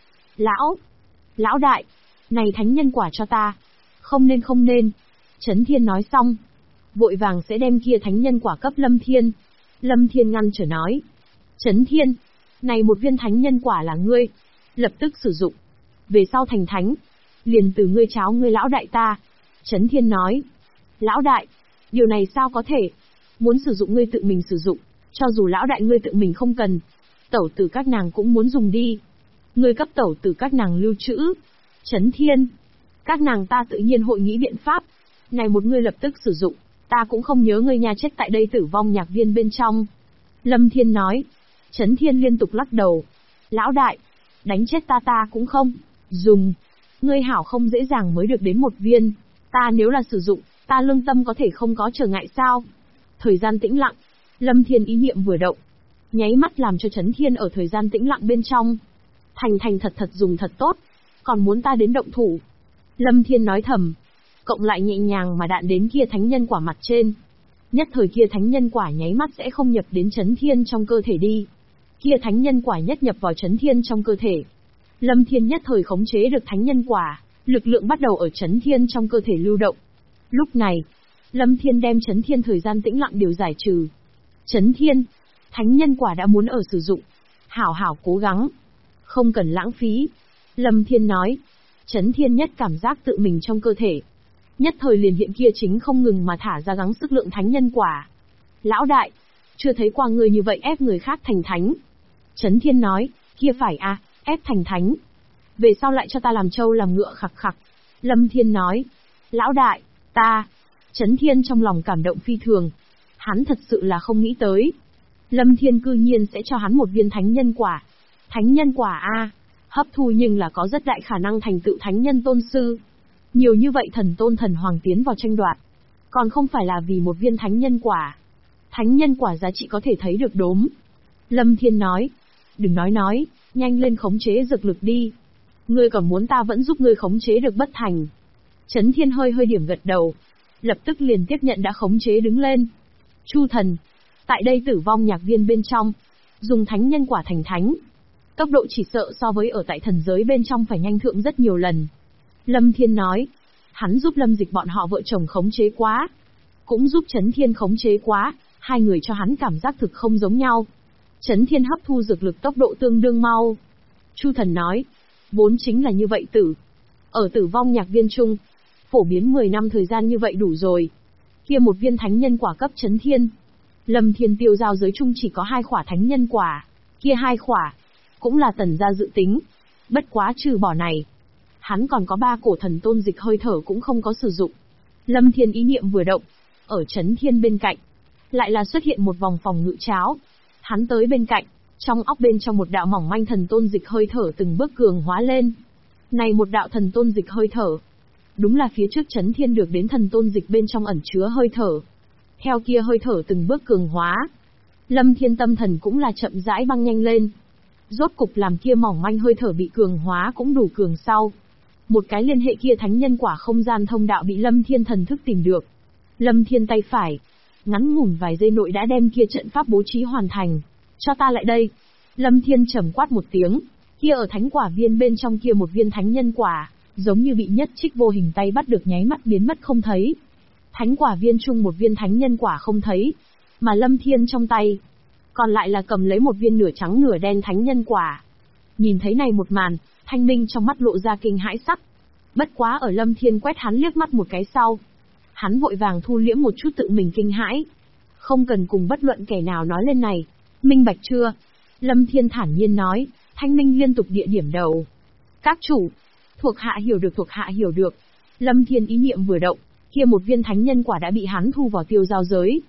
Lão đại, này thánh nhân quả cho ta. Không nên. Chấn Thiên nói xong, vội vàng sẽ đem kia thánh nhân quả cấp Lâm Thiên. Lâm Thiên ngăn trở nói. Chấn Thiên, này một viên thánh nhân quả là ngươi, lập tức sử dụng. Về sau thành thánh, liền từ ngươi cháu ngươi lão đại ta. Chấn Thiên nói. Lão đại, điều này sao có thể? Muốn sử dụng ngươi tự mình sử dụng, cho dù lão đại ngươi tự mình không cần. Tẩu tử các nàng cũng muốn dùng đi. Ngươi cấp tẩu tử các nàng lưu trữ. Chấn Thiên, các nàng ta tự nhiên hội nghĩ biện pháp. Này một ngươi lập tức sử dụng, ta cũng không nhớ ngươi nhà chết tại đây tử vong nhạc viên bên trong. Lâm Thiên nói. Chấn Thiên liên tục lắc đầu. Lão đại, đánh chết ta cũng không dùng. Ngươi hảo không dễ dàng mới được đến một viên. Ta nếu là sử dụng, ta lương tâm có thể không có trở ngại sao? Thời gian tĩnh lặng. Lâm Thiên ý niệm vừa động, nháy mắt làm cho Chấn Thiên ở thời gian tĩnh lặng bên trong. Thành thật dùng thật tốt. Còn muốn ta đến động thủ. Lâm Thiên nói thầm. Cộng lại nhẹ nhàng mà đạn đến kia thánh nhân quả mặt trên. Nhất thời kia thánh nhân quả nháy mắt sẽ không nhập đến Chấn Thiên trong cơ thể đi. Kia thánh nhân quả nhất nhập vào Chấn Thiên trong cơ thể. Lâm Thiên nhất thời khống chế được thánh nhân quả, lực lượng bắt đầu ở Chấn Thiên trong cơ thể lưu động. Lúc này, Lâm Thiên đem Chấn Thiên thời gian tĩnh lặng điều giải trừ. Chấn Thiên, thánh nhân quả đã muốn ở sử dụng. Hảo cố gắng. Không cần lãng phí. Lâm Thiên nói. Chấn Thiên nhất cảm giác tự mình trong cơ thể. Nhất thời liền hiện kia chính không ngừng mà thả ra gắng sức lượng thánh nhân quả. Lão đại, chưa thấy qua người như vậy ép người khác thành thánh. Chấn Thiên nói, kia phải a, ép thành thánh. Về sau lại cho ta làm trâu làm ngựa khặc. Lâm Thiên nói, lão đại, ta. Chấn Thiên trong lòng cảm động phi thường. Hắn thật sự là không nghĩ tới. Lâm Thiên cư nhiên sẽ cho hắn một viên thánh nhân quả. Thánh nhân quả a, hấp thu nhưng là có rất đại khả năng thành tựu thánh nhân tôn sư. Nhiều như vậy thần tôn thần hoàng tiến vào tranh đoạt. Còn không phải là vì một viên thánh nhân quả. Thánh nhân quả giá trị có thể thấy được đốm. Lâm Thiên nói. Đừng nói, nhanh lên khống chế dược lực đi. Ngươi còn muốn ta vẫn giúp ngươi khống chế được bất thành. Chấn Thiên hơi điểm gật đầu. Lập tức liền tiếp nhận đã khống chế đứng lên. Chu thần. Tại đây tử vong nhạc viên bên trong. Dùng thánh nhân quả thành thánh. Tốc độ chỉ sợ so với ở tại thần giới bên trong phải nhanh thượng rất nhiều lần. Lâm Thiên nói. Hắn giúp Lâm Dịch bọn họ vợ chồng khống chế quá. Cũng giúp Chấn Thiên khống chế quá. Hai người cho hắn cảm giác thực không giống nhau. Chấn Thiên hấp thu dược lực tốc độ tương đương mau. Chu thần nói. Vốn chính là như vậy tử. Ở tử vong nhạc viên chung, phổ biến 10 năm thời gian như vậy đủ rồi. Kia một viên thánh nhân quả cấp Chấn Thiên. Lâm Thiên tiêu giao giới chung chỉ có 2 khỏa thánh nhân quả. Kia 2 khỏa, cũng là tần gia dự tính. Bất quá trừ bỏ này, hắn còn có 3 cổ thần tôn dịch hơi thở cũng không có sử dụng. Lâm Thiên ý niệm vừa động, ở Chấn Thiên bên cạnh, lại là xuất hiện một vòng phòng ngự cháo. Hắn tới bên cạnh, trong óc bên trong một đạo mỏng manh thần tôn dịch hơi thở từng bước cường hóa lên. Này một đạo thần tôn dịch hơi thở, đúng là phía trước Chấn Thiên được đến thần tôn dịch bên trong ẩn chứa hơi thở. Theo kia hơi thở từng bước cường hóa, Lâm Thiên tâm thần cũng là chậm rãi băng nhanh lên. Rốt cục làm kia mỏng manh hơi thở bị cường hóa cũng đủ cường sau. Một cái liên hệ kia thánh nhân quả không gian thông đạo bị Lâm Thiên thần thức tìm được. Lâm Thiên tay phải, ngắn ngủn vài giây nội đã đem kia trận pháp bố trí hoàn thành. Cho ta lại đây. Lâm Thiên trầm quát một tiếng, kia ở thánh quả viên bên trong kia một viên thánh nhân quả, giống như bị nhất trích vô hình tay bắt được nháy mắt biến mất không thấy. Thánh quả viên chung một viên thánh nhân quả không thấy, mà Lâm Thiên trong tay, còn lại là cầm lấy một viên nửa trắng nửa đen thánh nhân quả. Nhìn thấy này một màn, Thanh Minh trong mắt lộ ra kinh hãi sắc. Bất quá ở Lâm Thiên quét hắn liếc mắt một cái sau, hắn vội vàng thu liễm một chút tự mình kinh hãi. Không cần cùng bất luận kẻ nào nói lên này. Minh bạch chưa? Lâm Thiên thản nhiên nói. Thanh Minh liên tục địa điểm đầu. Các chủ. Thuộc hạ hiểu được. Lâm Thiên ý niệm vừa động, kia một viên thánh nhân quả đã bị hắn thu vào tiêu giao giới.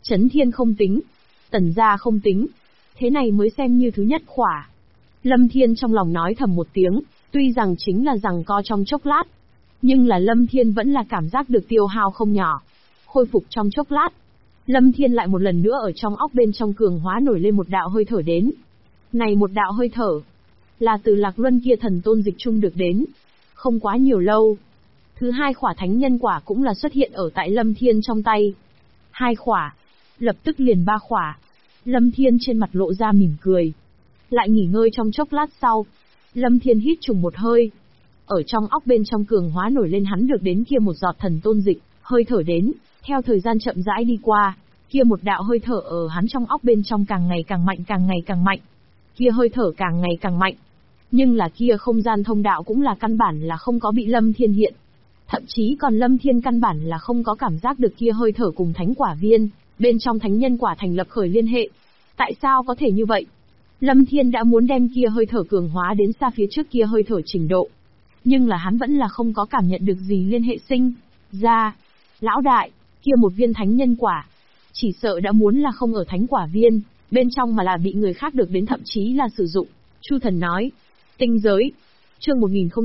Chấn Thiên không tính, Tần gia không tính, thế này mới xem như thứ nhất khỏa. Lâm Thiên trong lòng nói thầm một tiếng, tuy rằng chính là giằng co trong chốc lát, nhưng là Lâm Thiên vẫn là cảm giác được tiêu hao không nhỏ. Khôi phục trong chốc lát, Lâm Thiên lại một lần nữa ở trong óc bên trong cường hóa nổi lên một đạo hơi thở đến. Này một đạo hơi thở, là từ Lạc Luân kia thần tôn dịch chung được đến. Không quá nhiều lâu, thứ hai khỏa thánh nhân quả cũng là xuất hiện ở tại Lâm Thiên trong tay. 2 khỏa, lập tức liền 3 khỏa. Lâm Thiên trên mặt lộ ra mỉm cười. Lại nghỉ ngơi trong chốc lát sau, Lâm Thiên hít trùng một hơi. Ở trong óc bên trong cường hóa nổi lên hắn được đến kia một giọt thần tôn dịch, hơi thở đến, theo thời gian chậm rãi đi qua, kia một đạo hơi thở ở hắn trong óc bên trong càng ngày càng mạnh, càng ngày càng mạnh. Kia hơi thở càng ngày càng mạnh. Nhưng là kia không gian thông đạo cũng là căn bản là không có bị Lâm Thiên hiện. Thậm chí còn Lâm Thiên căn bản là không có cảm giác được kia hơi thở cùng thánh quả viên, bên trong thánh nhân quả thành lập khởi liên hệ. Tại sao có thể như vậy? Lâm Thiên đã muốn đem kia hơi thở cường hóa đến xa phía trước kia hơi thở trình độ. Nhưng là hắn vẫn là không có cảm nhận được gì liên hệ sinh ra. Lão đại, kia một viên thánh nhân quả, chỉ sợ đã muốn là không ở thánh quả viên, bên trong mà là bị người khác được đến, thậm chí là sử dụng. Chu Thần nói. Tinh giới. Chương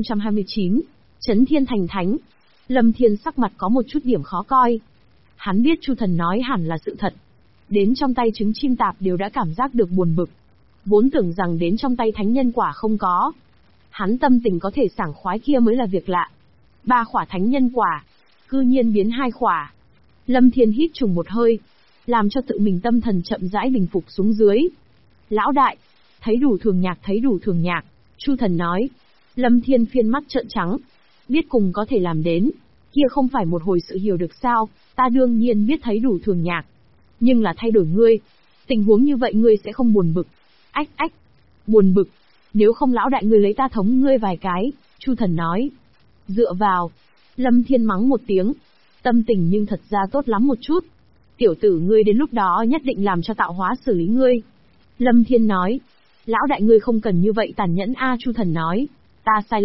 1029. Chấn Thiên thành thánh. Lâm Thiên sắc mặt có một chút điểm khó coi. Hắn biết Chu Thần nói hẳn là sự thật. Đến trong tay trứng chim tạp đều đã cảm giác được buồn bực. Vốn tưởng rằng đến trong tay thánh nhân quả không có. Hắn tâm tình có thể sảng khoái kia mới là việc lạ. 3 khỏa thánh nhân quả, cư nhiên biến 2 khỏa. Lâm Thiên hít trùng một hơi, làm cho tự mình tâm thần chậm rãi bình phục xuống dưới. Lão đại, thấy đủ thường nhạc, thấy đủ thường nhạc, Chu Thần nói. Lâm Thiên phiên mắt trợn trắng, biết cùng có thể làm đến, kia không phải một hồi sự hiểu được sao, ta đương nhiên biết thấy đủ thường nhạc. Nhưng là thay đổi ngươi, tình huống như vậy ngươi sẽ không buồn bực. Ách ách, buồn bực, nếu không lão đại ngươi lấy ta thống ngươi vài cái, Chu Thần nói. Dựa vào, Lâm Thiên mắng một tiếng, tâm tình nhưng thật ra tốt lắm một chút. Tiểu tử ngươi đến lúc đó nhất định làm cho tạo hóa xử lý ngươi. Lâm Thiên nói. Lão đại ngươi không cần như vậy tàn nhẫn a, Chu Thần nói. Ta sai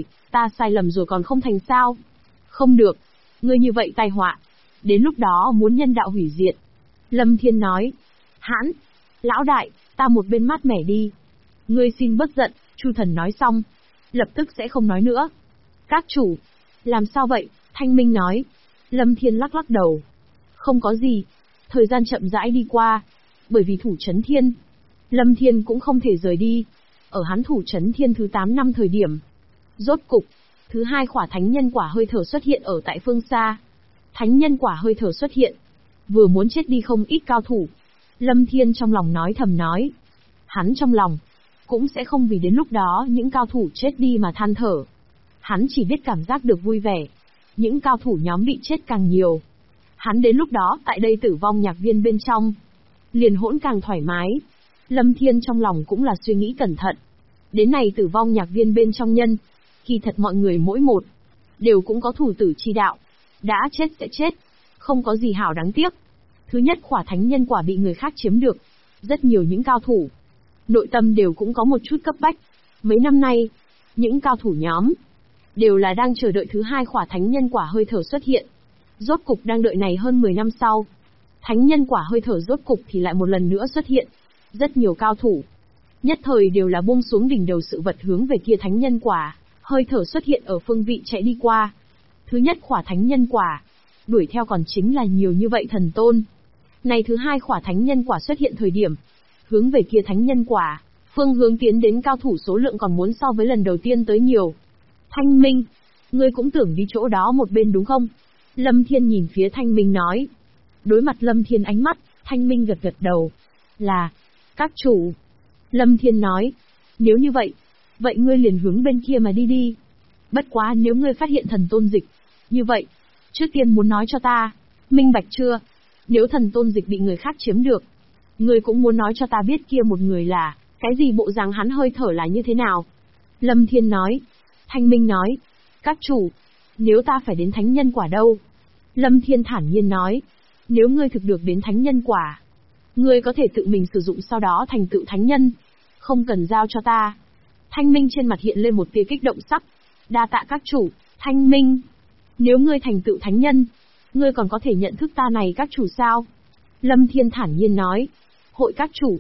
lầm rồi còn không thành sao? Không được, ngươi như vậy tai họa, đến lúc đó muốn nhân đạo hủy diệt. Lâm Thiên nói. Hãn, lão đại, ta một bên mát mẻ đi. Ngươi xin bớt giận, Chu Thần nói xong, lập tức sẽ không nói nữa. Các chủ, làm sao vậy? Thanh Minh nói. Lâm Thiên lắc lắc đầu. Không có gì, thời gian chậm rãi đi qua, bởi vì thủ Chấn Thiên, Lâm Thiên cũng không thể rời đi. Ở hắn thủ Chấn Thiên thứ 8 năm thời điểm, rốt cục, thứ 2 khỏa thánh nhân quả hơi thở xuất hiện ở tại phương xa. Thánh nhân quả hơi thở xuất hiện, vừa muốn chết đi không ít cao thủ. Lâm Thiên trong lòng nói thầm nói. Hắn trong lòng, cũng sẽ không vì đến lúc đó những cao thủ chết đi mà than thở. Hắn chỉ biết cảm giác được vui vẻ. Những cao thủ nhóm bị chết càng nhiều, hắn đến lúc đó tại đây tử vong nhạc viên bên trong, liền hỗn càng thoải mái. Lâm Thiên trong lòng cũng là suy nghĩ cẩn thận. Đến này tử vong nhạc viên bên trong nhân, kỳ thật mọi người mỗi một, đều cũng có thủ tử chi đạo. Đã chết sẽ chết, không có gì hảo đáng tiếc. Thứ nhất khỏa thánh nhân quả bị người khác chiếm được. Rất nhiều những cao thủ, nội tâm đều cũng có một chút cấp bách. Mấy năm nay, những cao thủ nhóm, đều là đang chờ đợi thứ 2 khỏa thánh nhân quả hơi thở xuất hiện. Rốt cục đang đợi này hơn 10 năm sau. Thánh nhân quả hơi thở rốt cục thì lại một lần nữa xuất hiện. Rất nhiều cao thủ, nhất thời đều là buông xuống đỉnh đầu sự vật hướng về kia thánh nhân quả, hơi thở xuất hiện ở phương vị chạy đi qua. Thứ nhất khỏa thánh nhân quả, đuổi theo còn chính là nhiều như vậy thần tôn. Này thứ 2 khỏa thánh nhân quả xuất hiện thời điểm, hướng về kia thánh nhân quả, phương hướng tiến đến cao thủ số lượng còn muốn so với lần đầu tiên tới nhiều. Thanh Minh, ngươi cũng tưởng đi chỗ đó một bên đúng không? Lâm Thiên nhìn phía Thanh Minh nói. Đối mặt Lâm Thiên ánh mắt, Thanh Minh gật gật đầu. Là, các chủ. Lâm Thiên nói. Nếu như vậy, vậy ngươi liền hướng bên kia mà đi đi. Bất quá nếu ngươi phát hiện thần tôn dịch, như vậy, trước tiên muốn nói cho ta, minh bạch chưa? Nếu thần tôn dịch bị người khác chiếm được, ngươi cũng muốn nói cho ta biết kia một người là, cái gì bộ dáng hắn hơi thở là như thế nào? Lâm Thiên nói. Thanh Minh nói. Các chủ, nếu ta phải đến thánh nhân quả đâu? Lâm Thiên thản nhiên nói. Nếu ngươi thực được đến thánh nhân quả, ngươi có thể tự mình sử dụng sau đó thành tựu thánh nhân, không cần giao cho ta. Thanh Minh trên mặt hiện lên một tia kích động sắc. Đa tạ các chủ, Thanh Minh. Nếu ngươi thành tựu thánh nhân, ngươi còn có thể nhận thức ta này các chủ sao? Lâm Thiên thản nhiên nói. Hội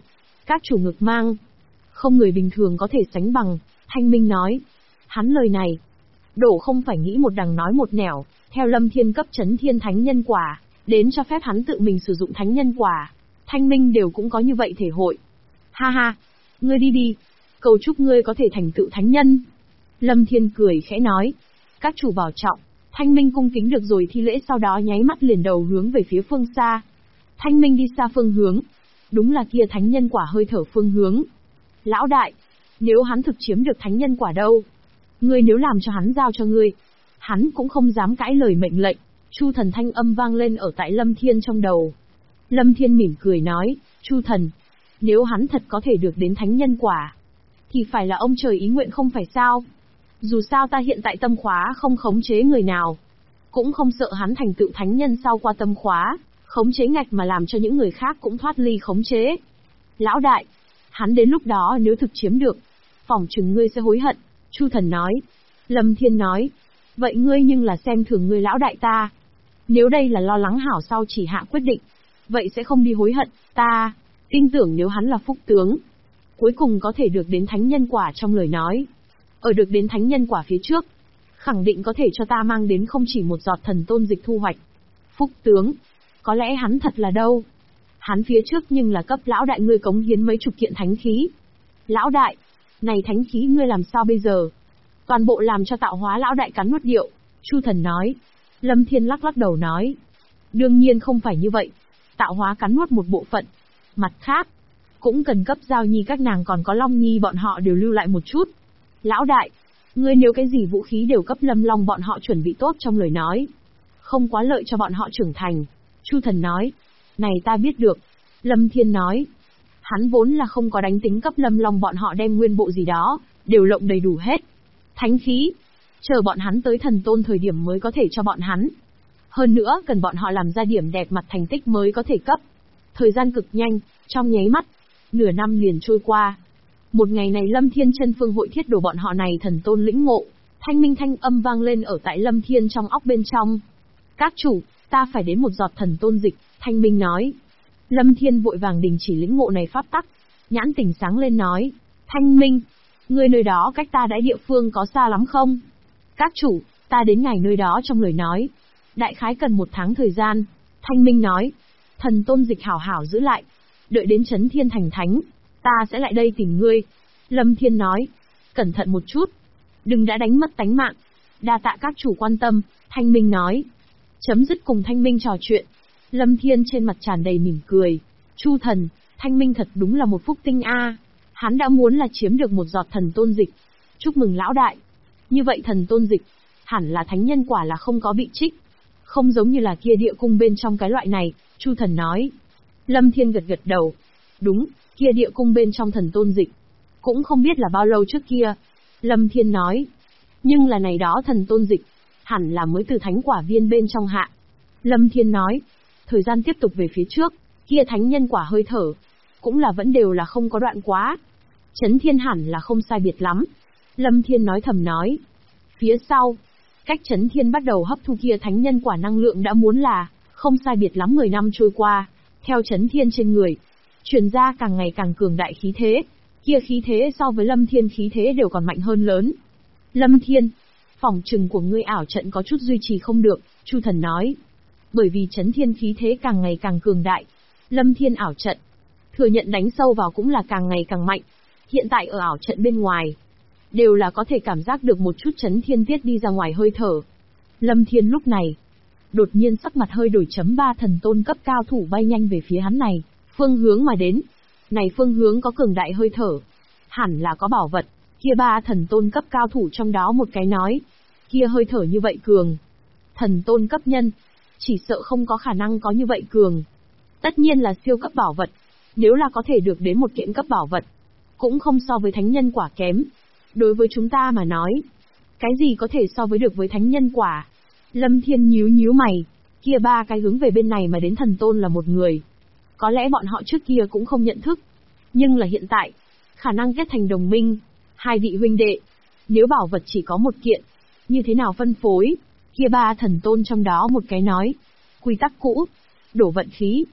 các chủ ngực mang. Không người bình thường có thể sánh bằng, Thanh Minh nói. Hắn lời này, đổ không phải nghĩ một đằng nói một nẻo, theo Lâm Thiên cấp chấn thiên thánh nhân quả, đến cho phép hắn tự mình sử dụng thánh nhân quả. Thanh Minh đều cũng có như vậy thể hội. Ha ha, ngươi đi đi, cầu chúc ngươi có thể thành tựu thánh nhân. Lâm Thiên cười khẽ nói. Các chủ bảo trọng. Thanh Minh cung kính được rồi thi lễ, sau đó nháy mắt liền đầu hướng về phía phương xa. Thanh Minh đi xa phương hướng. Đúng là kia thánh nhân quả hơi thở phương hướng. Lão đại, nếu hắn thực chiếm được thánh nhân quả đâu? Ngươi nếu làm cho hắn giao cho ngươi, hắn cũng không dám cãi lời mệnh lệnh. Chu Thần thanh âm vang lên ở tại Lâm Thiên trong đầu. Lâm Thiên mỉm cười nói, Chu Thần, nếu hắn thật có thể được đến thánh nhân quả, thì phải là ông trời ý nguyện không phải sao? Dù sao ta hiện tại tâm khóa không khống chế người nào, cũng không sợ hắn thành tựu thánh nhân sau qua tâm khóa, khống chế ngạch mà làm cho những người khác cũng thoát ly khống chế. Lão đại, hắn đến lúc đó nếu thực chiếm được, phỏng chừng ngươi sẽ hối hận, Chu Thần nói. Lâm Thiên nói, vậy ngươi nhưng là xem thường ngươi lão đại ta. Nếu đây là lo lắng hảo sau chỉ hạ quyết định, vậy sẽ không đi hối hận, ta tin tưởng nếu hắn là phúc tướng, cuối cùng có thể được đến thánh nhân quả trong lời nói. Ở được đến thánh nhân quả phía trước, khẳng định có thể cho ta mang đến không chỉ một giọt thần tôn dịch thu hoạch. Phúc tướng, có lẽ hắn thật là đâu. Hắn phía trước nhưng là cấp lão đại ngươi cống hiến mấy chục kiện thánh khí. Lão đại, này thánh khí ngươi làm sao bây giờ? Toàn bộ làm cho tạo hóa lão đại cắn nuốt điệu, Chu Thần nói. Lâm Thiên lắc lắc đầu nói. Đương nhiên không phải như vậy. Tạo hóa cắn nuốt một bộ phận. Mặt khác, cũng cần cấp Giao Nhi các nàng còn có Long Nhi bọn họ đều lưu lại một chút. Lão đại, ngươi nếu cái gì vũ khí đều cấp Lâm Long bọn họ chuẩn bị tốt trong lời nói, không quá lợi cho bọn họ trưởng thành. Chu Thần nói. Này ta biết được. Lâm Thiên nói. Hắn vốn là không có đánh tính cấp Lâm Long bọn họ đem nguyên bộ gì đó, đều lộng đầy đủ hết. Thánh khí, chờ bọn hắn tới thần tôn thời điểm mới có thể cho bọn hắn. Hơn nữa cần bọn họ làm ra điểm đẹp mặt thành tích mới có thể cấp. Thời gian cực nhanh, trong nháy mắt, nửa năm liền trôi qua. Một ngày này Lâm Thiên chân phương hội thiết đổ bọn họ này thần tôn lĩnh ngộ, thanh minh thanh âm vang lên ở tại Lâm Thiên trong óc bên trong. Các chủ, ta phải đến một giọt thần tôn dịch, thanh minh nói. Lâm Thiên vội vàng đình chỉ lĩnh ngộ này pháp tắc, nhãn tỉnh sáng lên nói. Thanh minh, người nơi đó cách ta đãi địa phương có xa lắm không? Các chủ, ta đến ngày nơi đó trong lời nói. Đại khái cần 1 tháng thời gian, thanh minh nói. Thần tôn dịch hảo hảo giữ lại, đợi đến chấn thiên thành thánh, ta sẽ lại đây tìm ngươi. Lâm Thiên nói. Cẩn thận một chút, đừng đã đánh mất tánh mạng. Đa tạ các chủ quan tâm, thanh minh nói. Chấm dứt cùng thanh minh trò chuyện. Lâm Thiên trên mặt tràn đầy mỉm cười. Chu Thần, thanh minh thật đúng là một phúc tinh a. Hắn đã muốn là chiếm được một giọt thần tôn dịch. Chúc mừng lão đại. Như vậy thần tôn dịch, hẳn là thánh nhân quả là không có bị trích. Không giống như là kia địa cung bên trong cái loại này, Chu Thần nói. Lâm Thiên gật gật đầu. Đúng, kia địa cung bên trong thần tôn dịch. Cũng không biết là bao lâu trước kia. Lâm Thiên nói. Nhưng là này đó thần tôn dịch, hẳn là mới từ thánh quả viên bên trong hạ. Lâm Thiên nói. Thời gian tiếp tục về phía trước, kia thánh nhân quả hơi thở, cũng là vẫn đều là không có đoạn quá. Chấn thiên hẳn là không sai biệt lắm. Lâm Thiên nói thầm nói. Phía sau, cách chấn thiên bắt đầu hấp thu kia thánh nhân quả năng lượng đã muốn là, không sai biệt lắm 10 năm trôi qua, theo chấn thiên trên người, truyền ra càng ngày càng cường đại khí thế. Kia khí thế so với Lâm Thiên khí thế đều còn mạnh hơn lớn. Lâm Thiên, phỏng chừng của ngươi ảo trận có chút duy trì không được, Chu Thần nói. Bởi vì chấn thiên khí thế càng ngày càng cường đại, Lâm Thiên ảo trận, thừa nhận đánh sâu vào cũng là càng ngày càng mạnh. Hiện tại ở ảo trận bên ngoài, đều là có thể cảm giác được một chút chấn thiên tiết đi ra ngoài hơi thở. Lâm Thiên lúc này, đột nhiên sắc mặt hơi đổi. 3 thần tôn cấp cao thủ bay nhanh về phía hắn này, phương hướng mà đến. Này phương hướng có cường đại hơi thở, hẳn là có bảo vật. Kia 3 thần tôn cấp cao thủ trong đó một cái nói, kia hơi thở như vậy cường, thần tôn cấp nhân, chỉ sợ không có khả năng có như vậy cường. Tất nhiên là siêu cấp bảo vật, nếu là có thể được đến một kiện cấp bảo vật, cũng không so với thánh nhân quả kém. Đối với chúng ta mà nói, cái gì có thể so với được với thánh nhân quả? Lâm Thiên nhíu mày, kia 3 cái hướng về bên này mà đến thần tôn là một người. Có lẽ bọn họ trước kia cũng không nhận thức, nhưng là hiện tại, khả năng kết thành đồng minh, 2 vị huynh đệ. Nếu bảo vật chỉ có một kiện, như thế nào phân phối? Kia 3 thần tôn trong đó một cái nói, quy tắc cũ, đổ vận khí.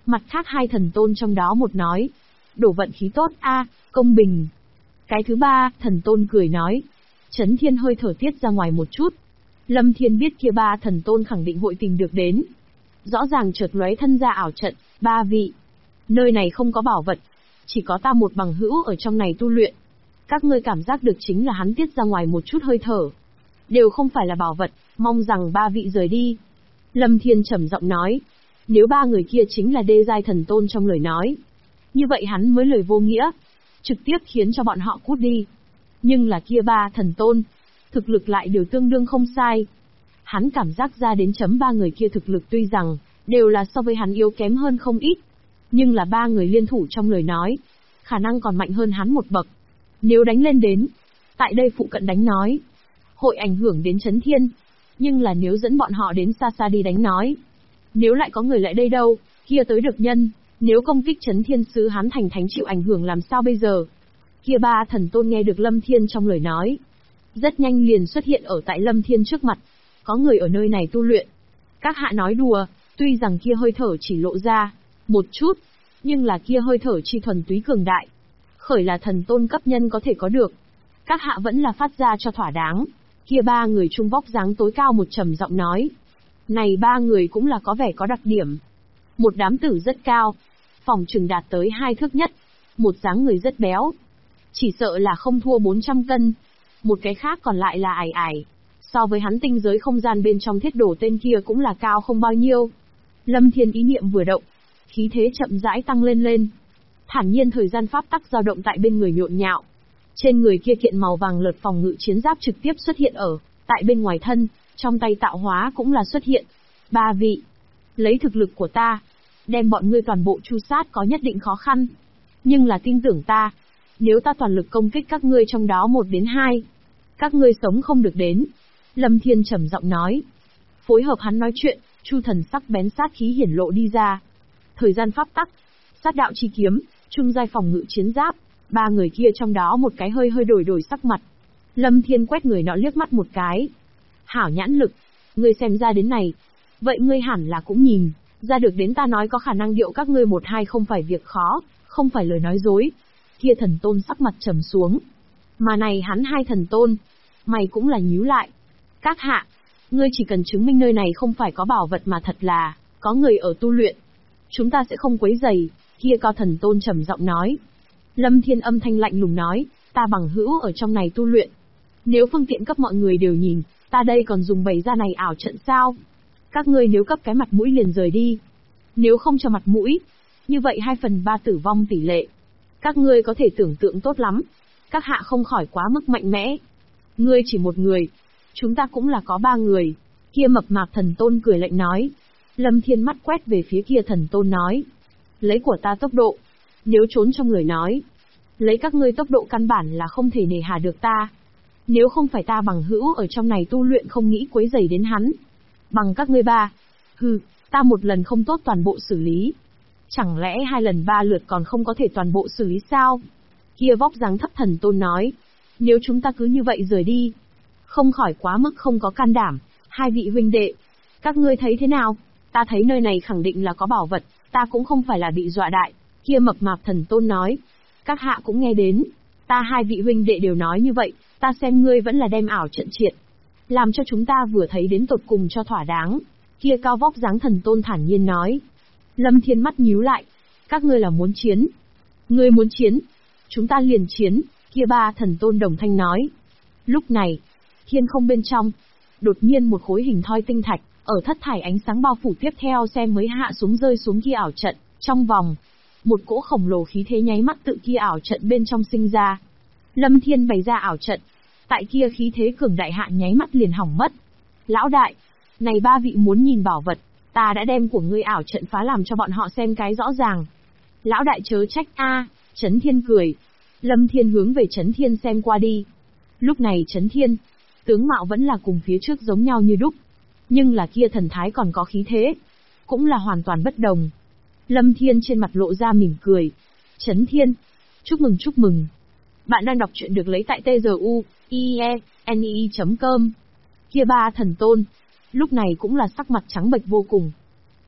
Mặt khác hai thần tôn trong đó một nói, đổ vận khí tốt a, công bình. Cái thứ ba, thần tôn cười nói, Chấn Thiên hơi thở tiết ra ngoài một chút. Lâm Thiên biết kia ba thần tôn khẳng định hội tìm được đến. Rõ ràng chợt lóe thân ra ảo trận, ba vị. Nơi này không có bảo vật, chỉ có ta một bằng hữu ở trong này tu luyện. Các ngươi cảm giác được chính là hắn tiết ra ngoài một chút hơi thở. Đều không phải là bảo vật, mong rằng ba vị rời đi. Lâm Thiên trầm giọng nói, nếu ba người kia chính là đê giai thần tôn trong lời nói. Như vậy hắn mới lời vô nghĩa, trực tiếp khiến cho bọn họ cút đi. Nhưng là kia ba thần tôn, thực lực lại đều tương đương không sai. Hắn cảm giác ra đến chấm ba người kia thực lực tuy rằng, đều là so với hắn yếu kém hơn không ít. Nhưng là ba người liên thủ trong lời nói, khả năng còn mạnh hơn hắn một bậc. Nếu đánh lên đến, tại đây phụ cận đánh nói, hội ảnh hưởng đến Chấn Thiên. Nhưng là nếu dẫn bọn họ đến xa xa đi đánh nói, nếu lại có người lại đây đâu, kia tới được nhân, nếu công kích Chấn Thiên sứ hắn thành thánh chịu ảnh hưởng làm sao bây giờ? Kia ba thần tôn nghe được Lâm Thiên trong lời nói, rất nhanh liền xuất hiện ở tại Lâm Thiên trước mặt. Có người ở nơi này tu luyện. Các hạ nói đùa, tuy rằng kia hơi thở chỉ lộ ra một chút, nhưng là kia hơi thở chi thuần túy cường đại. Khởi là thần tôn cấp nhân có thể có được. Các hạ vẫn là phát ra cho thỏa đáng. Kia ba người trung vóc dáng tối cao một trầm giọng nói. Này ba người cũng là có vẻ có đặc điểm. Một đám tử rất cao, phòng trừng đạt tới 2 thước nhất. Một dáng người rất béo, chỉ sợ là không thua 400 cân. Một cái khác còn lại là ải ải. So với hắn tinh giới không gian bên trong thiết đổ tên kia cũng là cao không bao nhiêu. Lâm Thiên ý niệm vừa động, khí thế chậm rãi tăng lên. Thản nhiên thời gian pháp tắc dao động tại bên người nhộn nhạo. Trên người kia kiện màu vàng lợt phòng ngự chiến giáp trực tiếp xuất hiện ở tại bên ngoài thân, trong tay tạo hóa cũng là xuất hiện. Ba vị, lấy thực lực của ta, đem bọn ngươi toàn bộ tru sát có nhất định khó khăn. Nhưng là tin tưởng ta, nếu ta toàn lực công kích các ngươi trong đó 1 đến 2, các ngươi sống không được đến. Lâm Thiên trầm giọng nói. Phối hợp hắn nói chuyện, chu thần sắc bén sát khí hiển lộ đi ra. Thời gian pháp tắc, sát đạo chi kiếm, trung giai phòng ngự chiến giáp, ba người kia trong đó một cái hơi đổi sắc mặt. Lâm Thiên quét người nọ liếc mắt một cái. Hảo nhãn lực, ngươi xem ra đến này, vậy ngươi hẳn là cũng nhìn ra được đến ta nói có khả năng điệu các ngươi 1-2 không phải việc khó, không phải lời nói dối. Kia thần tôn sắc mặt trầm xuống. Mà này hắn hai thần tôn, mày cũng là nhíu lại. Các hạ, ngươi chỉ cần chứng minh nơi này không phải có bảo vật mà thật là có người ở tu luyện, chúng ta sẽ không quấy rầy. Kia cao thần tôn trầm giọng nói. Lâm Thiên âm thanh lạnh lùng nói, ta bằng hữu ở trong này tu luyện. Nếu phương tiện cấp mọi người đều nhìn, ta đây còn dùng bày ra này ảo trận sao? Các ngươi nếu cấp cái mặt mũi liền rời đi. Nếu không cho mặt mũi, như vậy 2/3 tử vong tỷ lệ. Các ngươi có thể tưởng tượng tốt lắm. Các hạ không khỏi quá mức mạnh mẽ. Ngươi chỉ một người, chúng ta cũng là có 3 người. Kia mập mạp thần tôn cười lạnh nói. Lâm Thiên mắt quét về phía kia thần tôn nói. Lấy của ta tốc độ, nếu trốn trong lời nói, lấy các ngươi tốc độ căn bản là không thể nề hà được ta. Nếu không phải ta bằng hữu ở trong này tu luyện không nghĩ quấy rầy đến hắn, bằng các ngươi ba, ta một lần không tốt toàn bộ xử lý. Chẳng lẽ 2 lần 3 lượt còn không có thể toàn bộ xử lý sao? Kia vóc dáng thấp thần tôn nói, nếu chúng ta cứ như vậy rời đi, không khỏi quá mức không có can đảm. Hai vị huynh đệ, các ngươi thấy thế nào? Ta thấy nơi này khẳng định là có bảo vật, ta cũng không phải là bị dọa đại. Kia mập mạp thần tôn nói, các hạ cũng nghe đến, ta hai vị huynh đệ đều nói như vậy, ta xem ngươi vẫn là đem ảo trận triệt, làm cho chúng ta vừa thấy đến tột cùng cho thỏa đáng. Kia cao vóc dáng thần tôn thản nhiên nói. Lâm Thiên mắt nhíu lại, các ngươi là muốn chiến? Ngươi muốn chiến, chúng ta liền chiến. Kia ba thần tôn đồng thanh nói. Lúc này, thiên không bên trong, đột nhiên một khối hình thoi tinh thạch, ở thất thải ánh sáng bao phủ tiếp theo xem mới hạ xuống rơi xuống kia ảo trận, trong vòng. Một cỗ khổng lồ khí thế nháy mắt tự kia ảo trận bên trong sinh ra. Lâm Thiên bày ra ảo trận, tại kia khí thế cường đại hạ nháy mắt liền hỏng mất. Lão đại, này ba vị muốn nhìn bảo vật, ta đã đem của ngươi ảo trận phá làm cho bọn họ xem cái rõ ràng. Lão đại chớ trách a. Chấn Thiên cười. Lâm Thiên hướng về Chấn Thiên xem qua đi. Lúc này Chấn Thiên, tướng mạo vẫn là cùng phía trước giống nhau như đúc, nhưng là kia thần thái còn có khí thế, cũng là hoàn toàn bất đồng. Lâm Thiên trên mặt lộ ra mỉm cười. Chấn Thiên, chúc mừng. Bạn đang đọc truyện được lấy tại tzuie.com. Kia ba thần tôn, lúc này cũng là sắc mặt trắng bệch vô cùng.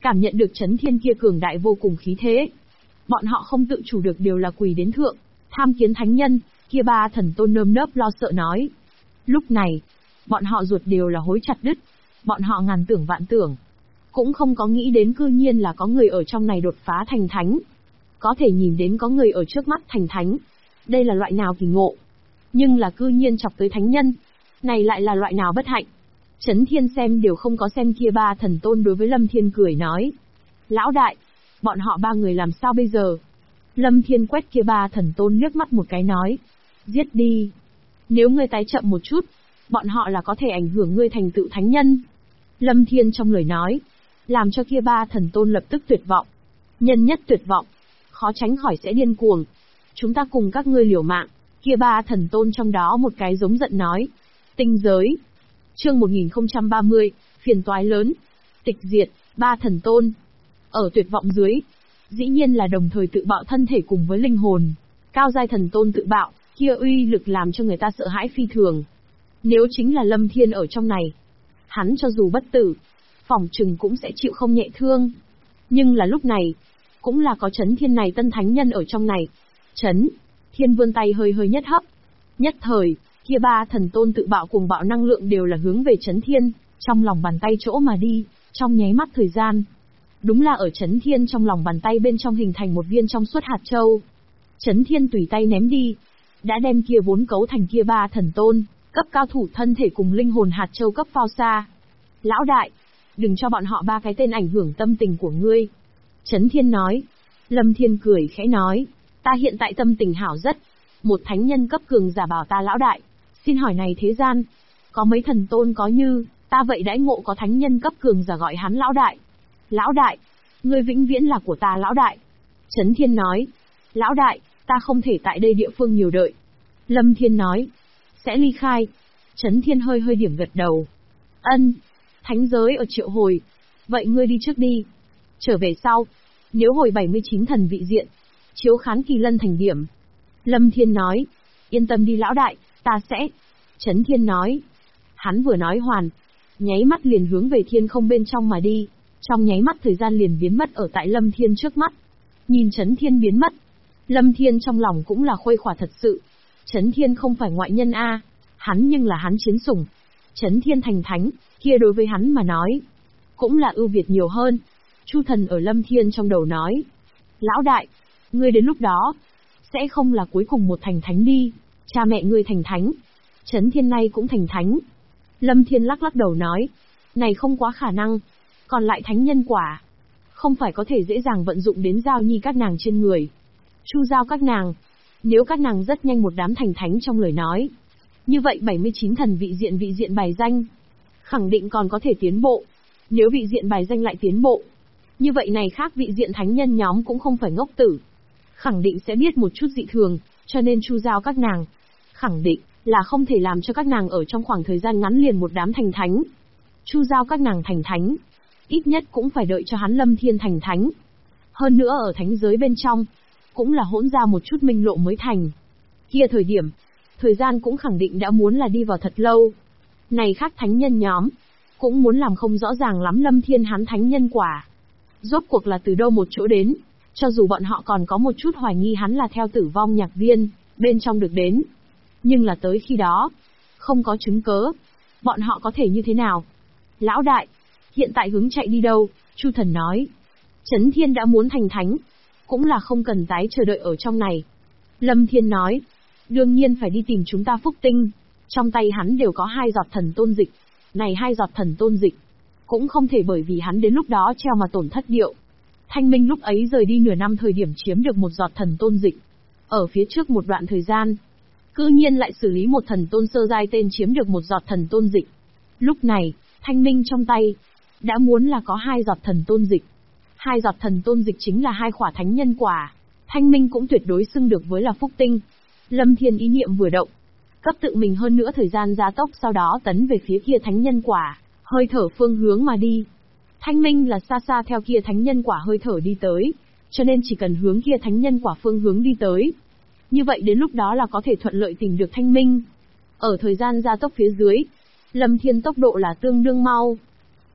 cảm nhận được chấn thiên kia cường đại vô cùng khí thế. Bọn họ không tự chủ được đều là quỳ đến thượng, tham kiến thánh nhân, kia ba thần tôn nơm nớp lo sợ nói. Lúc này, bọn họ ruột đều là hối chặt đứt, bọn họ ngàn tưởng vạn tưởng. Cũng không có nghĩ đến cư nhiên là có người ở trong này đột phá thành thánh. Có thể nhìn đến có người ở trước mắt thành thánh. Đây là loại nào kỳ ngộ. Nhưng là cư nhiên chọc tới thánh nhân. Này lại là loại nào bất hạnh. Chấn Thiên xem đều không có xem kia ba thần tôn đối với Lâm Thiên cười nói. Lão đại, bọn họ ba người làm sao bây giờ? Lâm Thiên quét kia ba thần tôn liếc mắt một cái nói. Giết đi. Nếu ngươi tái chậm một chút, bọn họ là có thể ảnh hưởng ngươi thành tựu thánh nhân. Lâm Thiên trong lời nói, làm cho kia ba thần tôn lập tức tuyệt vọng. Nhân nhất tuyệt vọng, khó tránh khỏi sẽ điên cuồng. Chúng ta cùng các ngươi liều mạng. Kia ba thần tôn trong đó một cái giống giận nói. Tinh giới. Chương 1030, phiền toái lớn. Tịch diệt, ba thần tôn. Ở tuyệt vọng dưới, dĩ nhiên là đồng thời tự bạo thân thể cùng với linh hồn. Cao giai thần tôn tự bạo, kia uy lực làm cho người ta sợ hãi phi thường. Nếu chính là Lâm Thiên ở trong này, hắn cho dù bất tử, phỏng chừng cũng sẽ chịu không nhẹ thương. Nhưng là lúc này, cũng là có Chấn Thiên này tân thánh nhân ở trong này. Chấn Thiên vươn tay hơi hơi nhất hấp. Nhất thời, kia ba thần tôn tự bạo cùng bạo năng lượng đều là hướng về Chấn Thiên, trong lòng bàn tay chỗ mà đi, trong nháy mắt thời gian. Đúng là ở Chấn Thiên trong lòng bàn tay bên trong hình thành một viên trong suốt hạt châu. Chấn Thiên tùy tay ném đi, đã đem kia vốn cấu thành kia ba thần tôn, cấp cao thủ thân thể cùng linh hồn hạt châu cấp phao xa. Lão đại, đừng cho bọn họ ba cái tên ảnh hưởng tâm tình của ngươi. Chấn Thiên nói. Lâm Thiên cười khẽ nói, ta hiện tại tâm tình hảo rất. Một thánh nhân cấp cường giả bảo ta lão đại, xin hỏi này thế gian, có mấy thần tôn có như, ta vậy đãi ngộ có thánh nhân cấp cường giả gọi hắn lão đại. Lão đại, ngươi vĩnh viễn là của ta lão đại. Chấn Thiên nói, lão đại, ta không thể tại đây địa phương nhiều đợi. Lâm Thiên nói, sẽ ly khai. Chấn Thiên hơi hơi điểm gật đầu. Ân, thánh giới ở triệu hồi, vậy ngươi đi trước đi. Trở về sau, nếu hồi 79 thần vị diện, chiếu khán kỳ lân thành điểm. Lâm Thiên nói, yên tâm đi lão đại, ta sẽ. Chấn Thiên nói, hắn vừa nói hoàn, nháy mắt liền hướng về thiên không bên trong mà đi, trong nháy mắt thời gian liền biến mất ở tại Lâm Thiên trước mắt. Nhìn Chấn Thiên biến mất, Lâm Thiên trong lòng cũng là khuây khỏa thật sự. Chấn Thiên không phải ngoại nhân a, hắn nhưng là hắn chiến sủng. Chấn Thiên thành thánh, kia đối với hắn mà nói, cũng là ưu việt nhiều hơn. Chu Thần ở Lâm Thiên trong đầu nói, lão đại, ngươi đến lúc đó, sẽ không là cuối cùng một thành thánh đi, cha mẹ ngươi thành thánh, Chấn Thiên nay cũng thành thánh. Lâm Thiên lắc lắc đầu nói, này không quá khả năng, còn lại thánh nhân quả, không phải có thể dễ dàng vận dụng đến Giao Nhi các nàng trên người. Chu Giao các nàng, nếu các nàng rất nhanh một đám thành thánh trong lời nói, như vậy 79 thần vị diện bài danh, khẳng định còn có thể tiến bộ. Nếu vị diện bài danh lại tiến bộ, như vậy này khác vị diện thánh nhân nhóm cũng không phải ngốc tử, khẳng định sẽ biết một chút dị thường, cho nên Chu Giao các nàng, khẳng định là không thể làm cho các nàng ở trong khoảng thời gian ngắn liền một đám thành thánh. Chu Giao các nàng thành thánh, ít nhất cũng phải đợi cho hắn Lâm Thiên thành thánh. Hơn nữa ở thánh giới bên trong, cũng là hỗn ra một chút minh lộ mới thành. Kia thời điểm, thời gian cũng khẳng định đã muốn là đi vào thật lâu. Này khác thánh nhân nhóm, cũng muốn làm không rõ ràng lắm Lâm Thiên hắn thánh nhân quả. Rốt cuộc là từ đâu một chỗ đến, cho dù bọn họ còn có một chút hoài nghi hắn là theo Tử Vong Nhạc Viên, bên trong được đến. Nhưng là tới khi đó, không có chứng cớ, bọn họ có thể như thế nào? Lão đại, hiện tại hướng chạy đi đâu? Chu Thần nói. Chấn Thiên đã muốn thành thánh, cũng là không cần tái chờ đợi ở trong này. Lâm Thiên nói, đương nhiên phải đi tìm chúng ta Phúc Tinh. Trong tay hắn đều có 2 giọt thần tôn dịch. Này 2 giọt thần tôn dịch, cũng không thể bởi vì hắn đến lúc đó treo mà tổn thất điệu. Thanh Minh lúc ấy rời đi nửa năm thời điểm chiếm được 1 giọt thần tôn dịch. Ở phía trước một đoạn thời gian, cư nhiên lại xử lý một thần tôn sơ giai tên chiếm được 1 giọt thần tôn dịch. Lúc này, Thanh Minh trong tay, đã muốn là có 2 giọt thần tôn dịch. 2 giọt thần tôn dịch chính là 2 khỏa thánh nhân quả. Thanh Minh cũng tuyệt đối xưng được với là Phúc Tinh. Lâm Thiên ý niệm vừa động, cấp tự mình hơn nữa thời gian gia tốc, sau đó tấn về phía kia thánh nhân quả, hơi thở phương hướng mà đi. Thanh Minh là xa xa theo kia thánh nhân quả hơi thở đi tới, cho nên chỉ cần hướng kia thánh nhân quả phương hướng đi tới. Như vậy đến lúc đó là có thể thuận lợi tìm được Thanh Minh. Ở thời gian gia tốc phía dưới, Lâm Thiên tốc độ là tương đương mau.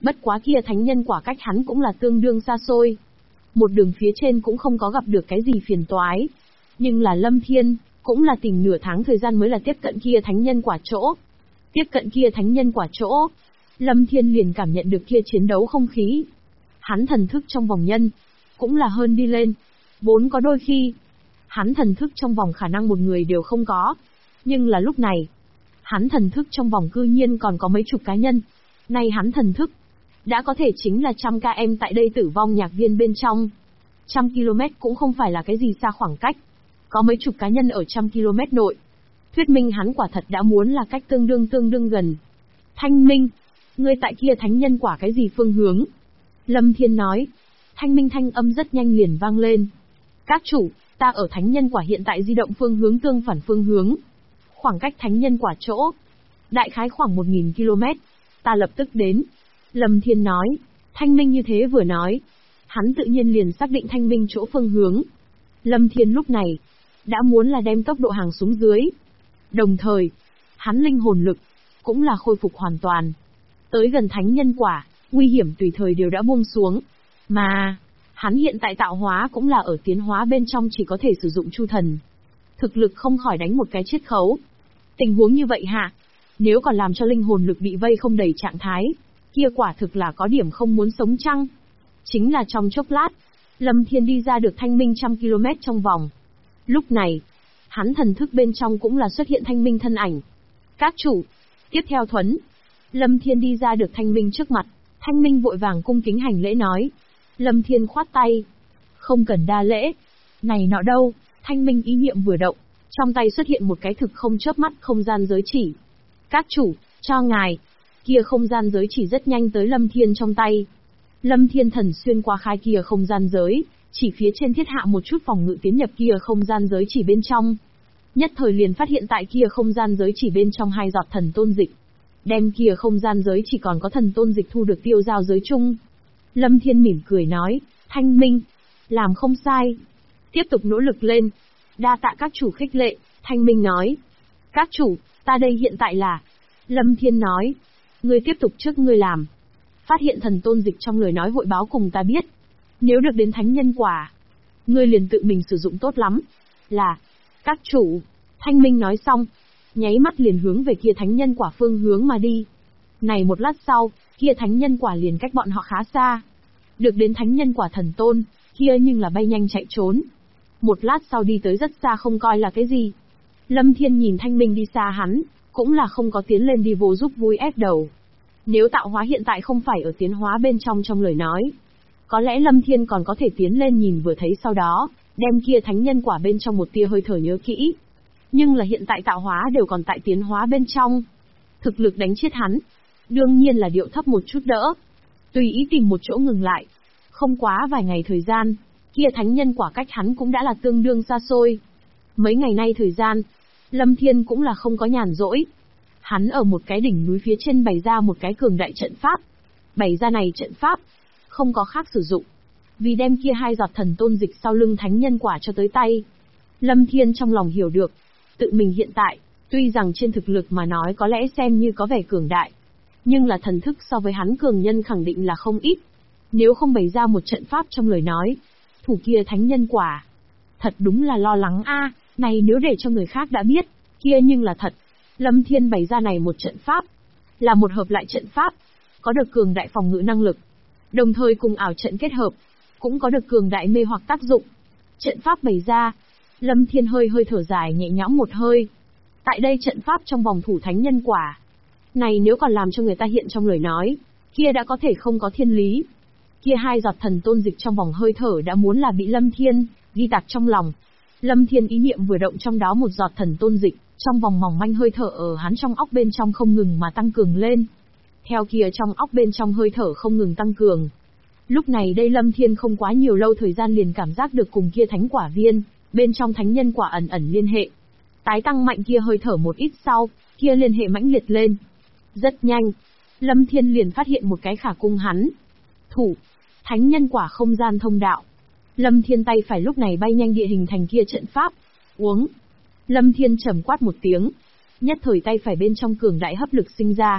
Bất quá kia thánh nhân quả cách hắn cũng là tương đương xa xôi. Một đường phía trên cũng không có gặp được cái gì phiền toái. Nhưng là Lâm Thiên, cũng là tìm nửa tháng thời gian mới là tiếp cận kia thánh nhân quả chỗ. Tiếp cận kia thánh nhân quả chỗ, Lâm Thiên liền cảm nhận được kia chiến đấu không khí. Hắn thần thức trong vòng nhân, cũng là hơn đi lên. Vốn có đôi khi, hắn thần thức trong vòng khả năng một người đều không có. Nhưng là lúc này, hắn thần thức trong vòng cư nhiên còn có mấy chục cá nhân. Nay hắn thần thức, đã có thể chính là 100km tại đây Tử Vong Nhạc Viên bên trong. 100 km cũng không phải là cái gì xa khoảng cách. Có mấy chục cá nhân ở 100 km nội. Thuyết minh hắn quả thật đã muốn là cách tương đương gần. Thanh Minh, ngươi tại kia thánh nhân quả cái gì phương hướng? Lâm Thiên nói. Thanh Minh thanh âm rất nhanh liền vang lên. Các chủ, ta ở thánh nhân quả hiện tại di động phương hướng tương phản phương hướng. Khoảng cách thánh nhân quả chỗ, đại khái khoảng 1000 km. Ta lập tức đến. Lâm Thiên nói. Thanh Minh như thế vừa nói, hắn tự nhiên liền xác định Thanh Minh chỗ phương hướng. Lâm Thiên lúc này, đã muốn là đem tốc độ hàng xuống dưới. Đồng thời, hắn linh hồn lực, cũng là khôi phục hoàn toàn. Tới gần thánh nhân quả, nguy hiểm tùy thời đều đã buông xuống. Mà, hắn hiện tại tạo hóa cũng là ở tiến hóa bên trong chỉ có thể sử dụng chu thần. Thực lực không khỏi đánh một cái chiết khấu. Tình huống như vậy hạ, nếu còn làm cho linh hồn lực bị vây không đầy trạng thái, kia quả thực là có điểm không muốn sống chăng. Chính là trong chốc lát, Lâm Thiên đi ra được Thanh Minh 100 km trong vòng. Lúc này, hắn thần thức bên trong cũng là xuất hiện Thanh Minh thân ảnh. Các chủ, tiếp theo thuấn. Lâm Thiên đi ra được Thanh Minh trước mặt, Thanh Minh vội vàng cung kính hành lễ nói. Lâm Thiên khoát tay. Không cần đa lễ. Này nọ đâu, Thanh Minh ý niệm vừa động, trong tay xuất hiện một cái thực không chớp mắt không gian giới chỉ. Các chủ, cho ngài. Kia không gian giới chỉ rất nhanh tới Lâm Thiên trong tay. Lâm Thiên thần xuyên qua khai kia không gian giới, chỉ phía trên thiết hạ một chút phòng ngự tiến nhập kia không gian giới chỉ bên trong. Nhất thời liền phát hiện tại kia không gian giới chỉ bên trong 2 giọt thần tôn dịch. Đem kia không gian giới chỉ còn có thần tôn dịch thu được tiêu giao giới chung. Lâm Thiên mỉm cười nói, Thanh Minh, làm không sai. Tiếp tục nỗ lực lên. Đa tạ các chủ khích lệ, Thanh Minh nói. Các chủ, ta đây hiện tại là... Lâm Thiên nói, ngươi tiếp tục trước ngươi làm. Phát hiện thần tôn dịch trong lời nói hội báo cùng ta biết. Nếu được đến thánh nhân quả, ngươi liền tự mình sử dụng tốt lắm. Là, các chủ, Thanh Minh nói xong, nháy mắt liền hướng về kia thánh nhân quả phương hướng mà đi. Này một lát sau, kia thánh nhân quả liền cách bọn họ khá xa. Được đến thánh nhân quả thần tôn, kia nhưng là bay nhanh chạy trốn. Một lát sau đi tới rất xa không coi là cái gì. Lâm Thiên nhìn Thanh Minh đi xa hắn, cũng là không có tiến lên đi vô giúp vui ép đầu. Nếu tạo hóa hiện tại không phải ở tiến hóa bên trong lời nói, có lẽ Lâm Thiên còn có thể tiến lên nhìn vừa thấy sau đó, đem kia thánh nhân quả bên trong một tia hơi thở nhớ kỹ. Nhưng là hiện tại tạo hóa đều còn tại tiến hóa bên trong. Thực lực đánh chết hắn, đương nhiên là điệu thấp một chút đỡ. Tùy ý tìm một chỗ ngừng lại. Không quá vài ngày thời gian, kia thánh nhân quả cách hắn cũng đã là tương đương xa xôi. Mấy ngày nay thời gian, Lâm Thiên cũng là không có nhàn rỗi. Hắn ở một cái đỉnh núi phía trên bày ra một cái cường đại trận pháp. Bày ra này trận pháp, không có khác sử dụng. Vì đem kia 2 giọt thần tôn dịch sau lưng thánh nhân quả cho tới tay. Lâm Thiên trong lòng hiểu được, tự mình hiện tại, tuy rằng trên thực lực mà nói có lẽ xem như có vẻ cường đại, nhưng là thần thức so với hắn cường nhân khẳng định là không ít. Nếu không bày ra một trận pháp trong lời nói, thủ kia thánh nhân quả, thật đúng là lo lắng a. Này nếu để cho người khác đã biết, kia nhưng là thật. Lâm Thiên bày ra này một trận pháp, là một hợp lại trận pháp, có được cường đại phòng ngự năng lực, đồng thời cùng ảo trận kết hợp, cũng có được cường đại mê hoặc tác dụng. Trận pháp bày ra, Lâm Thiên hơi thở dài nhẹ nhõm một hơi. Tại đây trận pháp trong vòng thủ thánh nhân quả, này nếu còn làm cho người ta hiện trong lời nói, kia đã có thể không có thiên lý. Kia 2 giọt thần tôn dịch trong vòng hơi thở đã muốn là bị Lâm Thiên ghi tạc trong lòng. Lâm Thiên ý niệm vừa động trong đó một giọt thần tôn dịch, trong vòng mỏng manh hơi thở ở hắn trong óc bên trong không ngừng mà tăng cường lên. Theo kia trong óc bên trong hơi thở không ngừng tăng cường. Lúc này đây Lâm Thiên không quá nhiều lâu thời gian liền cảm giác được cùng kia thánh quả viên, bên trong thánh nhân quả ẩn liên hệ. Tái tăng mạnh kia hơi thở một ít sau, kia liên hệ mãnh liệt lên. Rất nhanh, Lâm Thiên liền phát hiện một cái khả cung hắn. Thủ, thánh nhân quả không gian thông đạo. Lâm Thiên tay phải lúc này bay nhanh địa hình thành kia trận pháp. Uống. Lâm Thiên trầm quát một tiếng. Nhất thời tay phải bên trong cường đại hấp lực sinh ra.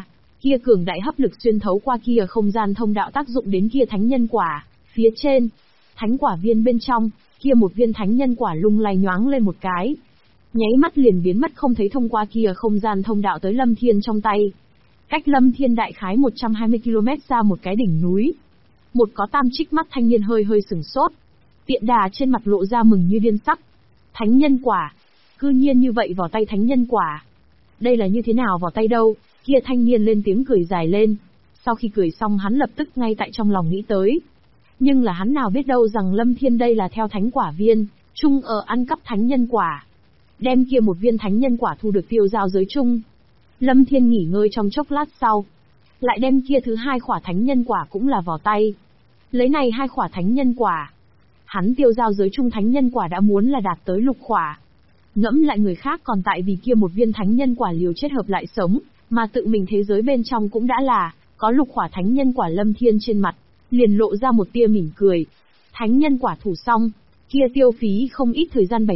Kia cường đại hấp lực xuyên thấu qua kia không gian thông đạo tác dụng đến kia thánh nhân quả, phía trên. Thánh quả viên bên trong, kia một viên thánh nhân quả lung lay nhoáng lên một cái. Nháy mắt liền biến mất không thấy thông qua kia không gian thông đạo tới Lâm Thiên trong tay. Cách Lâm Thiên đại khái 120 km ra một cái đỉnh núi. Một có tam trích mắt thanh niên hơi hơi sửng sốt. Tiện đà trên mặt lộ ra mừng như điên sắc. Thánh nhân quả. Cư nhiên như vậy vào tay thánh nhân quả. Đây là như thế nào vào tay đâu? Kia thanh niên lên tiếng cười dài lên. Sau khi cười xong hắn lập tức ngay tại trong lòng nghĩ tới. Nhưng là hắn nào biết đâu rằng Lâm Thiên đây là theo thánh quả viên, chung ở ăn cắp thánh nhân quả. Đem kia một viên thánh nhân quả thu được tiêu giao giới chung. Lâm Thiên nghỉ ngơi trong chốc lát sau. Lại đem kia thứ hai khỏa thánh nhân quả cũng là vào tay. Lấy này hai khỏa thánh nhân quả. Hắn tiêu giao giới chung thánh nhân quả đã muốn là đạt tới lục khỏa. Ngẫm lại người khác còn tại vì kia một viên thánh nhân quả liều chết hợp lại sống, mà tự mình thế giới bên trong cũng đã là, có lục khỏa thánh nhân quả. Lâm Thiên trên mặt, liền lộ ra một tia mỉm cười. Thánh nhân quả thủ xong, kia tiêu phí không ít thời gian